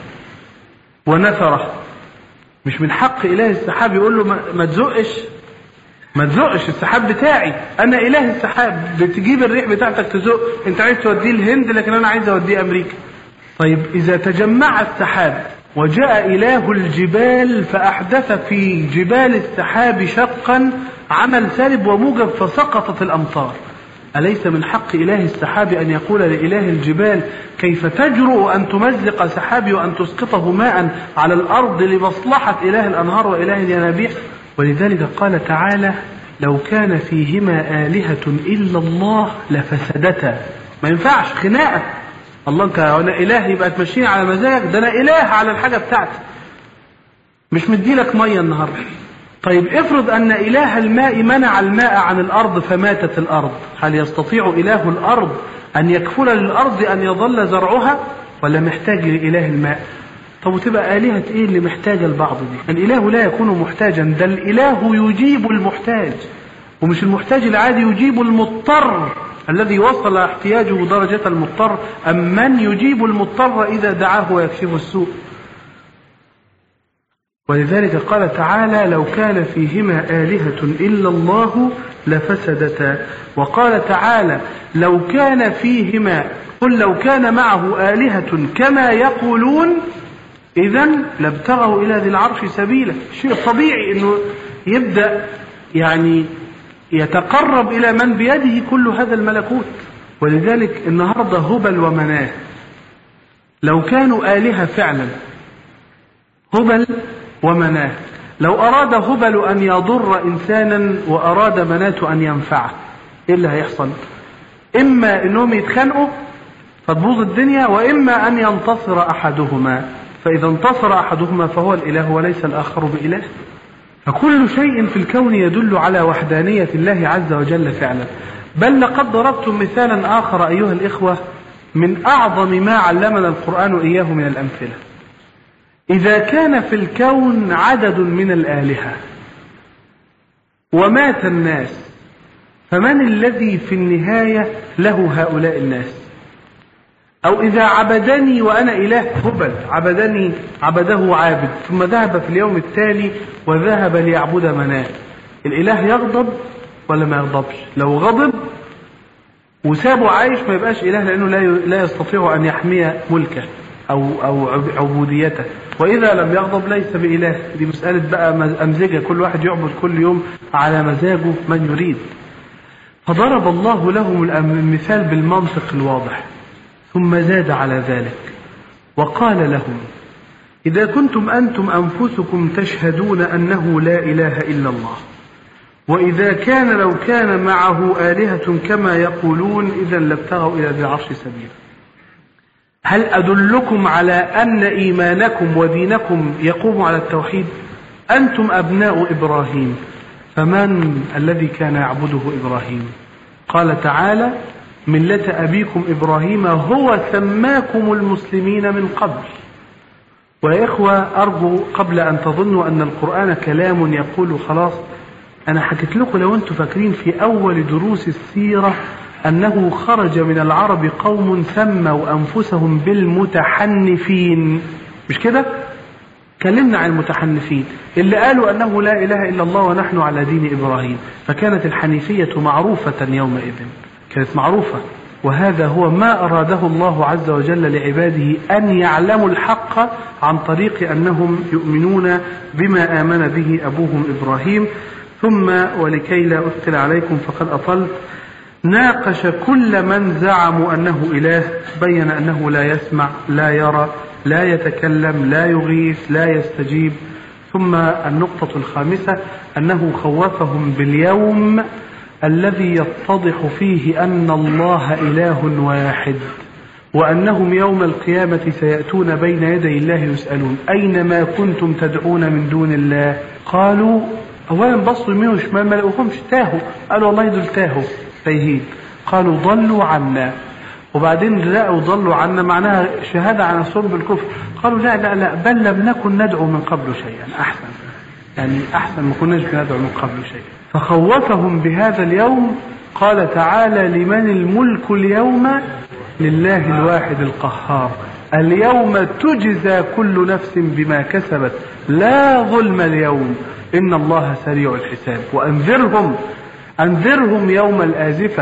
ونثره، مش من حق إله السحاب يقول له ما تزقش ما تزقش السحاب بتاعي، أنا إله السحاب، بتجيب الريح بتاعتك تزق، أنت عايز توديه الهند لكن أنا عايز أوديه أمريكا. طيب إذا تجمع السحاب وجاء إله الجبال فأحدث في جبال السحاب شقا عمل سالب وموجب فسقطت الأمطار، أليس من حق إله السحاب أن يقول لإله الجبال كيف تجرؤ أن تمزق سحابي وأن تسقطه ماء على الأرض لمصلحة إله الأنهار وإله الينابيع؟ ولذلك قال تعالى لو كان فيهما آلهة إلا الله لفسدتا. ما ينفعش خناقة، الله انت انا إله يبقى تمشيني على مزاجك، ده أنا إله على الحاجة بتاعتي، مش مديلك مية النهاردة. طيب افرض أن إله الماء منع الماء عن الأرض فماتت الأرض، هل يستطيع إله الأرض أن يكفل للأرض أن يظل زرعها ولا محتاج لإله الماء؟ طب وتبقى آلهة إيه اللي محتاجة البعض دي؟ الإله لا يكون محتاجا، ده الإله يجيب المحتاج، ومش المحتاج العادي، يجيب المضطر الذي وصل احتياجه درجة المضطر، أم من يجيب المضطر إذا دعاه ويكشف السوء. ولذلك قال تعالى لو كان فيهما آلهة إلا الله لفسدتا. وقال تعالى لو كان فيهما قل لو كان معه آلهة كما يقولون إذن لابتغوا إلى ذي العرش سبيلا. شيء طبيعي أنه يبدأ يعني يتقرب إلى من بيده كل هذا الملكوت. ولذلك النهاردة هبل ومناه لو كانوا آلهة فعلا، هبل ومناه، لو أراد هبل أن يضر إنسانا وأراد مناة أن ينفعه إيه اللي هيحصل؟ إما أنهم يتخانقوا فتبوظ الدنيا، وإما أن ينتصر أحدهما، فإذا انتصر أحدهما فهو الإله وليس الآخر بإله. فكل شيء في الكون يدل على وحدانية الله عز وجل فعلا. بل لقد ضربتم مثالا آخر أيها الإخوة من أعظم ما علمنا القرآن إياه من الأمثلة. إذا كان في الكون عدد من الآلهة ومات الناس، فمن الذي في النهاية له هؤلاء الناس؟ أو إذا عبدني وأنا إله، هبل عبدني عبده عابد ثم ذهب في اليوم التالي وذهب ليعبد مناه، الإله يغضب ولا ما يغضبش؟ لو غضب وسابه عايش ما يبقاش إله، لأنه لا يستطيع أن يحمي ملكه أو أو عبوديته. وإذا لم يغضب ليس بإله. دي مسألة بقى أمزجة، كل واحد يعبد كل يوم على مزاجه من يريد. فضرب الله لهم المثال بالمنطق الواضح، ثم زاد على ذلك وقال لهم: إذا كنتم أنتم أنفسكم تشهدون أنه لا إله إلا الله، وإذا كان لو كان معه آلهة كما يقولون إذا لابتغوا إلى ذي العرش سبيلا، هل أدلكم على أن إيمانكم ودينكم يقوم على التوحيد؟ أنتم أبناء إبراهيم، فمن الذي كان يعبده إبراهيم؟ قال تعالى: ملة أبيكم إبراهيم هو سماكم المسلمين من قبل. ويا إخوة، أرجو قبل أن تظنوا أن القرآن كلام يقول خلاص، أنا حكيت لكم لو أنتم فاكرين في أول دروس السيرة أنه خرج من العرب قوم سموا أنفسهم بالمتحنفين، مش كده؟ كلمنا عن المتحنفين اللي قالوا أنه لا إله إلا الله ونحن على دين إبراهيم، فكانت الحنيفية معروفة يومئذ، كانت معروفة. وهذا هو ما أراده الله عز وجل لعباده، أن يعلموا الحق عن طريق أنهم يؤمنون بما آمن به أبوهم إبراهيم. ثم ولكي لا أثقل عليكم فقد أطلت، ناقش كل من زعموا أنه إله، بين أنه لا يسمع لا يرى لا يتكلم لا يغيث لا يستجيب. ثم النقطة الخامسة أنه خوفهم باليوم الذي يتضح فيه أن الله إله واحد، وأنهم يوم القيامة سيأتون بين يدي الله يسألون: أين ما كنتم تدعون من دون الله؟ قالوا أولا بصوا يمين وشمال ما لقوهمش، تاهوا، قالوا والله دول تاهوا تايهين. قالوا ضلوا عنا، وبعدين لقوا ضلوا عنا معناها شهادة عن الصلب بالكفر. قالوا لا لا لا بل لم نكن ندعو من قبل شيئا، أحسن يعني أحسن ما كناش ندعو من قبل شيئا. فخوفهم بهذا اليوم. قال تعالى: لمن الملك اليوم؟ لله الواحد القهار، اليوم تجزى كل نفس بما كسبت لا ظلم اليوم إن الله سريع الحساب. وأنذرهم أنذرهم يوم الآزفة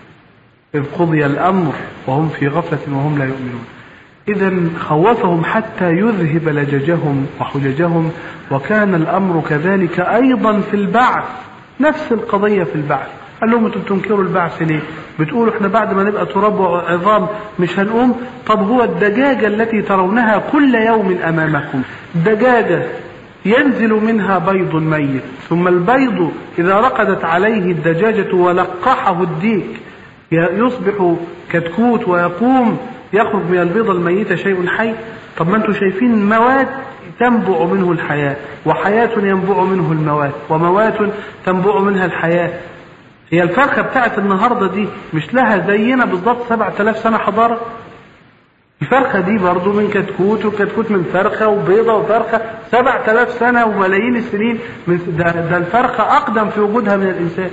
إذ قضي الأمر وهم في غفلة وهم لا يؤمنون. إذن خوفهم حتى يذهب لججهم وحججهم. وكان الأمر كذلك أيضا في البعث، نفس القضية في البعث. قال لهم: انتم بتنكروا البعث ليه؟ بتقولوا احنا بعد ما نبقى تراب وعظام مش هنقوم؟ طب هو الدجاجة التي ترونها كل يوم أمامكم دجاجة ينزل منها بيض ميت، ثم البيض إذا رقدت عليه الدجاجة ولقحه الديك يصبح كتكوت ويقوم يخرج من البيضة الميتة شيء حي. طب ما انتم شايفين موات تنبع منه الحياة، وحياة ينبع منه الموات، وموات تنبع منها الحياة. هي الفرخة بتاعت النهاردة دي مش لها زينا بالضبط سبعة آلاف سنة حضارة؟ الفرخة دي برضو من كتكوت، وكتكوت من فرخة، وبيضة وفرخة، سبعة آلاف سنة وملايين السنين من ده, ده الفرخة أقدم في وجودها من الإنسان.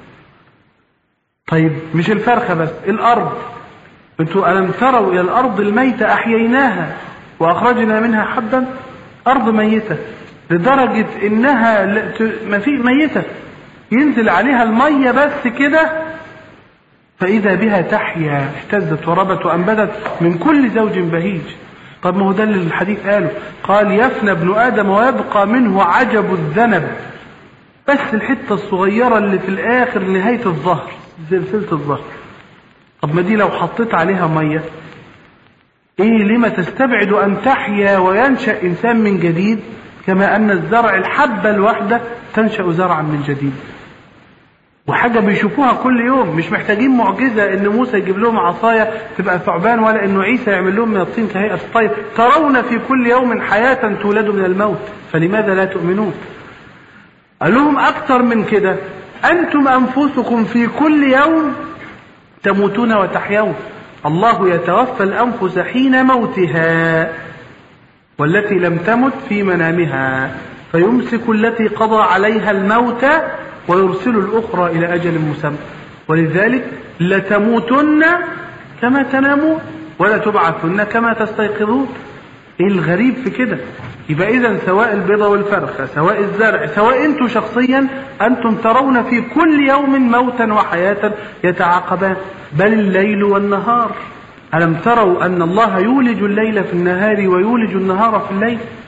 طيب مش الفرخة بس، الأرض. انتوا ألم تروا إلى الأرض الميتة أحييناها وأخرجنا منها حبا؟ أرض ميتة لدرجة إنها ما في ميتة ينزل عليها المية بس كده فإذا بها تحيا، اهتزت وربت وأنبتت من كل زوج بهيج. طب ما هو ده اللي الحديث قاله، قال: يفنى ابن آدم ويبقى منه عجب الذنب، بس الحتة الصغيرة اللي في الآخر نهاية الظهر، سلسلة الظهر. طب ما دي لو حطيت عليها مية ايه لما تستبعد ان تحيا وينشأ انسان من جديد، كما ان الزرع الحبة الواحدة تنشأ زرعا من جديد. وحاجة بيشوفوها كل يوم، مش محتاجين معجزة ان موسى يجيب لهم عصاية تبقى ثعبان، ولا انه عيسى يعمل لهم من الطين كهيئة الطير. ترون في كل يوم حياة تولد من الموت، فلماذا لا تؤمنون؟ قال لهم اكثر من كده: انتم انفسكم في كل يوم تموتون وتحيون، الله يتوفى الأنفس حين موتها والتي لم تمت في منامها فيمسك التي قضى عليها الموت ويرسل الأخرى إلى أجل مسمى، ولذلك لتموتن كما تنامون ولا تبعثن كما تستيقظون. ايه الغريب في كده؟ يبقى إذن سواء البيضة والفرخة، سواء الزرع، سواء انتم شخصيا، أنتم ترون في كل يوم موتا وحياة يتعاقبان، بل الليل والنهار. ألم تروا أن الله يولج الليل في النهار ويولج النهار في الليل؟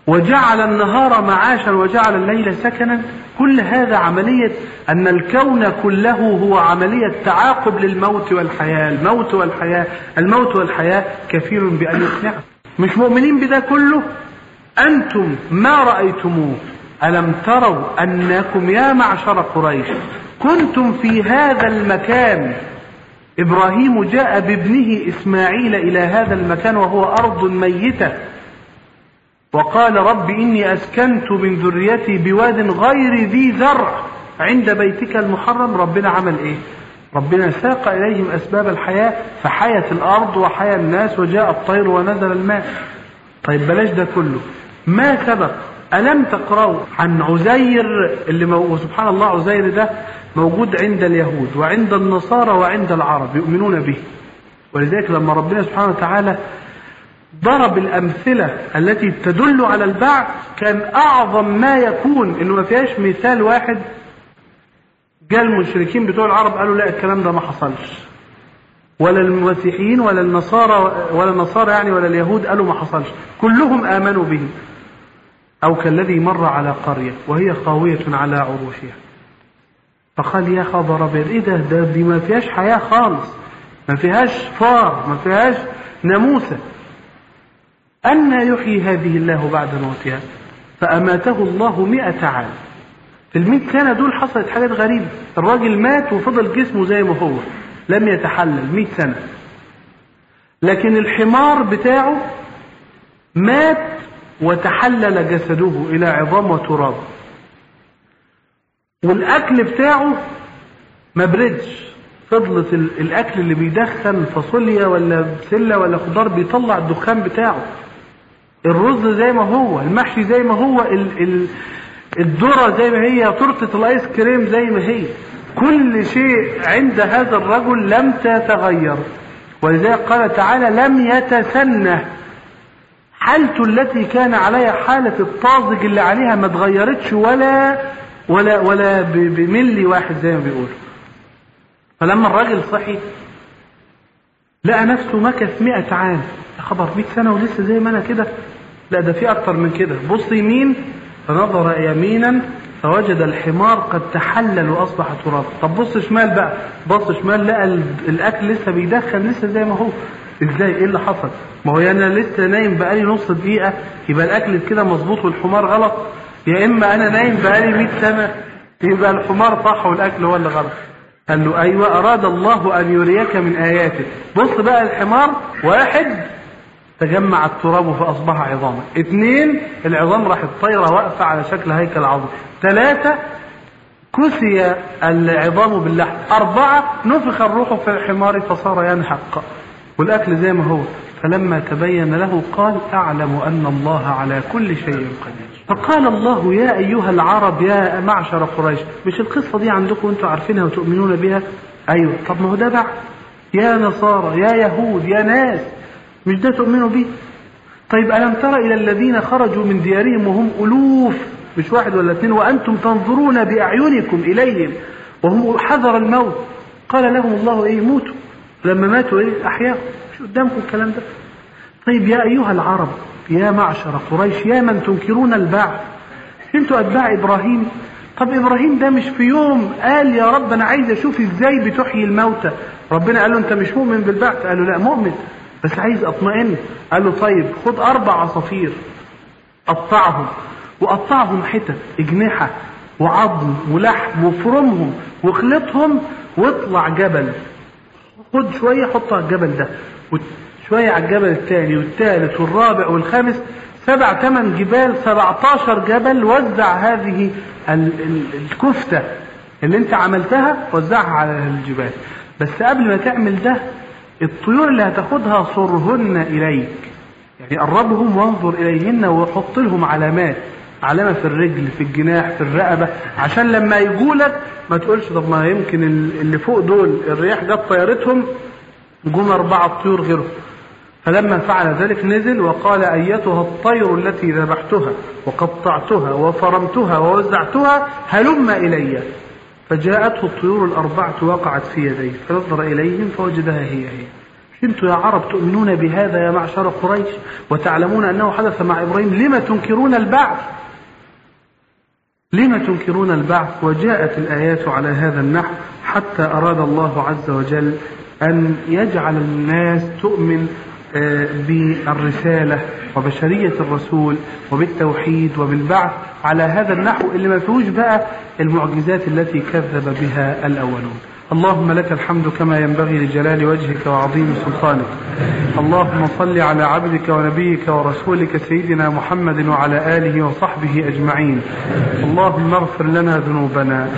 وجعل النهار معاشا وجعل الليل سكنا. كل هذا عملية أن الكون كله هو عملية تعاقب للموت والحياة. الموت والحياة الموت والحياة كثير بأن يقنع. مش مؤمنين بده كله؟ أنتم ما رأيتموه. ألم تروا أنكم يا معشر قريش كنتم في هذا المكان. إبراهيم جاء بابنه إسماعيل إلى هذا المكان وهو أرض ميتة، وقال رب إني أسكنت من ذريتي بواد غير ذي زرع عند بيتك المحرم. ربنا عمل إيه؟ ربنا ساق إليهم أسباب الحياة، فحيت الأرض وحيا الناس وجاء الطير ونزل الماء. طيب بلاش ده كله، ما سبق ألم تقرأوا عن عزير اللي مو... سبحان الله عزير ده موجود عند اليهود وعند النصارى وعند العرب يؤمنون به. ولذلك لما ربنا سبحانه وتعالى ضرب الأمثلة التي تدل على البعث كان أعظم ما يكون إنه ما فيهاش مثال واحد جاء المشركين بتوع العرب قالوا لا الكلام ده ما حصلش، ولا المسيحيين ولا النصارى ولا النصارى يعني ولا اليهود قالوا ما حصلش، كلهم آمنوا به. أو كالذي مر على قرية وهي خاوية على عروشها فقال يا خبر أبيض إيه ده, ده دي ما فيهاش حياة خالص، ما فيهاش فار، ما فيهاش ناموسة. أن يحيي هذه الله بعد موتها؟ فأماته الله مئة عام. في المئة سنة دول حصلت حاجات غريبة. الراجل مات وفضل جسمه زي ما هو لم يتحلل مئة سنة، لكن الحمار بتاعه مات وتحلل جسده إلى عظام وتراب، والأكل بتاعه ما بردش، فضلت الأكل اللي بيدخن فاصوليا ولا بسلة ولا خضار بيطلع الدخان بتاعه، الرز زي ما هو، المحشي زي ما هو، ال ال الذرة زي ما هي، تورتة الايس كريم زي ما هي، كل شيء عند هذا الرجل لم تتغير. ولذلك قال تعالى لم يتسنه، حالته التي كان عليها حالة الطازج اللي عليها ما تغيرتش ولا ولا ولا بملي واحد زي ما بيقولوا. فلما الراجل صحي لقى نفسه مكث مئة عام. يا خبر مئة سنة ولسه زي ما انا كده؟ لا ده في اكتر من كده. بص يمين فنظر يمينا فوجد الحمار قد تحلل واصبح تراب. طب بص شمال بقى، بص شمال لقى الاكل لسه بيدخن لسه زي ما هو. ازاي؟ ايه اللي حصل؟ ما هو انا لسه نايم بقالي نص دقيقة يبقى الاكل كده مظبوط والحمار غلط، يا اما انا نايم بقالي مئة سنة يبقى الحمار صح والاكل هو اللي غلط. قال له ايوه اراد الله ان يريك من اياته. بص بقى الحمار، واحد تجمع التراب فاصبح عظاما، اثنين العظام راحت طايره واقفه على شكل هيكل عظم، ثلاثه كسي العظام باللحم، اربعه نفخ الروح في الحمار فصار ينحق والاكل زي ما هو. فلما تبين له قال اعلم ان الله على كل شيء قدير. فقال الله يا ايها العرب يا معشر قريش، مش القصه دي عندكم انتم عارفينها وتؤمنون بها؟ ايوه. طب ما هو ده بقى يا نصارى يا يهود يا ناس، مش ده تؤمنوا به؟ طيب ألم تر إلى الذين خرجوا من ديارهم وهم ألوف، مش واحد ولا اثنين، وأنتم تنظرون بأعينكم إليهم وهم حذر الموت، قال لهم الله إيه موتوا، لما ماتوا إيه أحياهم. مش قدامكم الكلام ده؟ طيب يا أيها العرب يا معشر قريش يا من تنكرون البعث، انتوا أتباع إبراهيم. طب إبراهيم ده مش في يوم قال يا رب أنا عايز أشوف إزاي بتحيي الموتى؟ ربنا قال له أنت مش مؤمن بالبعث؟ قال له لا مؤمن بس عايز اطمئن. قال له طيب خد اربع عصافير قطعهم وقطعهم حتت اجنحه وعظم ولحم وفرمهم واخلطهم واطلع جبل، خد شويه حطها على الجبل ده وشويه على الجبل الثاني والثالث والرابع والخامس، سبع ثمان جبال سبعتاشر جبل، وزع هذه الكفته اللي انت عملتها وزعها على الجبال. بس قبل ما تعمل ده الطيور اللي هتاخدها صرهن إليك، يعني قربهم وانظر إليهن وحط لهم علامات، علامة في الرجل في الجناح في الرقبة، عشان لما يجولك ما تقولش طب ما يمكن اللي فوق دول الرياح جت طيارتهم جم أربعة طيور غيرهم. فلما فعل ذلك نزل وقال أيتها الطير التي ذبحتها وقطعتها وفرمتها ووزعتها هلم إلي. فجاءته الطيور الأربعة وقعت في يديه فنظر إليهم فوجدها هي هي. انتوا يا عرب تؤمنون بهذا يا معشر قريش وتعلمون أنه حدث مع إبراهيم، لما تنكرون البعث؟ لما تنكرون البعث؟ وجاءت الآيات على هذا النحو حتى أراد الله عز وجل أن يجعل الناس تؤمن بالرسالة وبشرية الرسول وبالتوحيد وبالبعث على هذا النحو اللي ما فيهوش بقى المعجزات التي كذب بها الأولون. اللهم لك الحمد كما ينبغي لجلال وجهك وعظيم سلطانك. اللهم صل على عبدك ونبيك ورسولك سيدنا محمد وعلى آله وصحبه أجمعين. اللهم اغفر لنا ذنوبنا،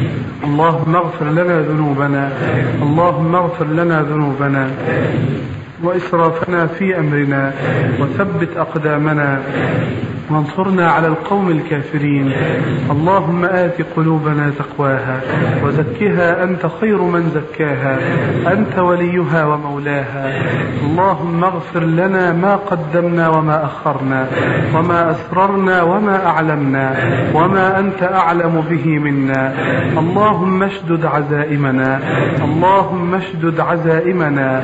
اللهم اغفر لنا ذنوبنا، اللهم اغفر لنا ذنوبنا وإسرافنا في أمرنا، وثبت أقدامنا وانصرنا على القوم الكافرين. اللهم آت قلوبنا تقواها وزكها أنت خير من زكاها، أنت وليها ومولاها. اللهم اغفر لنا ما قدمنا وما أخرنا وما أسررنا وما أعلمنا وما أنت أعلم به منا. اللهم اشدد عزائمنا، اللهم اشدد عزائمنا،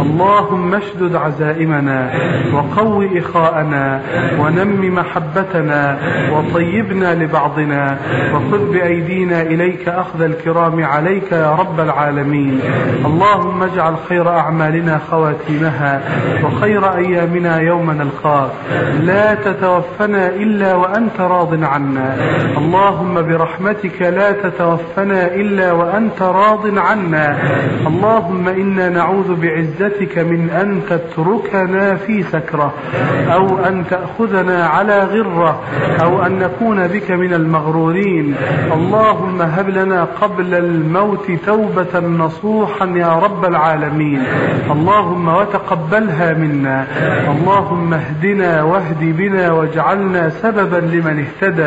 اللهم اشدد عزائمنا وقوي إخاءنا ونمي محبتنا وطيبنا لبعضنا، وخذ بأيدينا إليك أخذ الكرام عليك يا رب العالمين. اللهم اجعل خير أعمالنا خواتيمها وخير أيامنا يوم نلقاك. لا تتوفنا إلا وأنت راض عنا، اللهم برحمتك لا تتوفنا إلا وأنت راض عنا. اللهم إنا نعوذ بعزتك من أن تتركنا في سكرة، أو أن تأخذنا على غرة، أو أن نكون بك من المغرورين. اللهم هب لنا قبل الموت توبة نصوحا يا رب العالمين. اللهم وتقبلها منا. اللهم اهدنا واهد بنا واجعلنا سببا لمن اهتدى.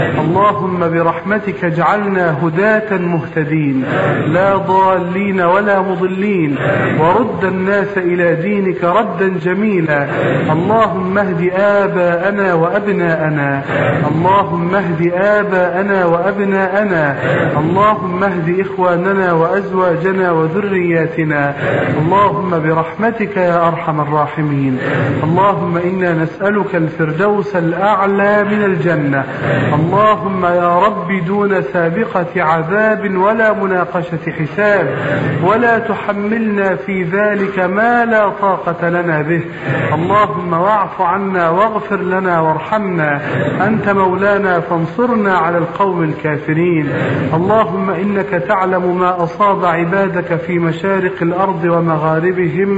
اللهم برحمتك اجعلنا هداة مهتدين لا ضالين ولا مضلين، ورد الناس إلى دينك ردا جميلا. اللهم اهد آباءنا وأبناءنا، اللهم اهد آباءنا وأبناءنا، اللهم اهد إخواننا وأزواجنا وذرياتنا. اللهم برحمتك يا أرحم الراحمين. اللهم إنا نسألك الفردوس الأعلى من الجنة. اللهم يا رب دون سابقة عذاب ولا مناقشة حساب، ولا تحملنا في ذلك ما لا طاقة لنا به. اللهم واعف عنا واغفر لنا وارحمنا، أنت مولانا فانصرنا على القوم الكافرين. اللهم إنك تعلم ما أصاب عبادك في مشارق الأرض ومغاربهم.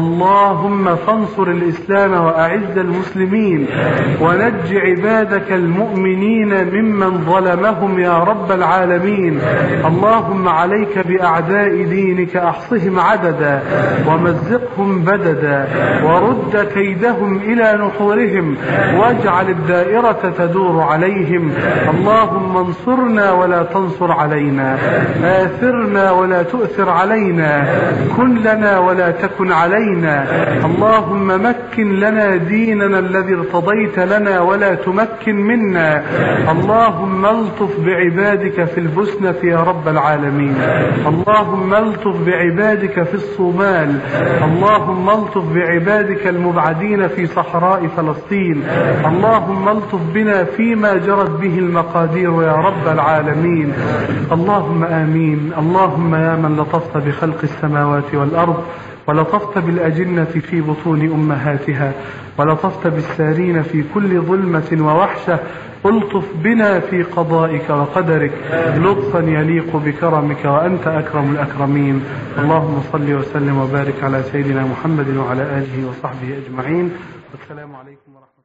اللهم فانصر الإسلام وأعز المسلمين، ونج عبادك المؤمنين ممن ظلمهم يا رب العالمين. اللهم عليك بأعداء دينك، أحصهم عددا ومزقهم بددا، ورد كيدهم إلى نحورهم، واجعل الدائرة تدور عليهم. اللهم انصرنا ولا تنصر علينا، آثرنا ولا تؤثر علينا، كن لنا ولا تكن علينا. اللهم مكن لنا ديننا الذي ارتضيت لنا ولا تمكن منا. اللهم الطف بعبادك في البوسنة يا رب العالمين. اللهم الطف بعبادك في الصومال. اللهم الطف بعبادك المبعدين في صحراء فلسطين. اللهم الطف بنا فيما جرت به المقادير يا رب العالمين. اللهم آمين. اللهم يا من لطفت بخلق السماوات والأرض، ولطفت بالأجنة في بطون أمهاتها، ولطفت بالسارين في كل ظلمة ووحشة، ألطف بنا في قضائك وقدرك لطفا يليق بكرمك، وأنت أكرم الأكرمين. اللهم صل وسلم وبارك على سيدنا محمد وعلى آله وصحبه أجمعين، والسلام عليكم ورحمة الله.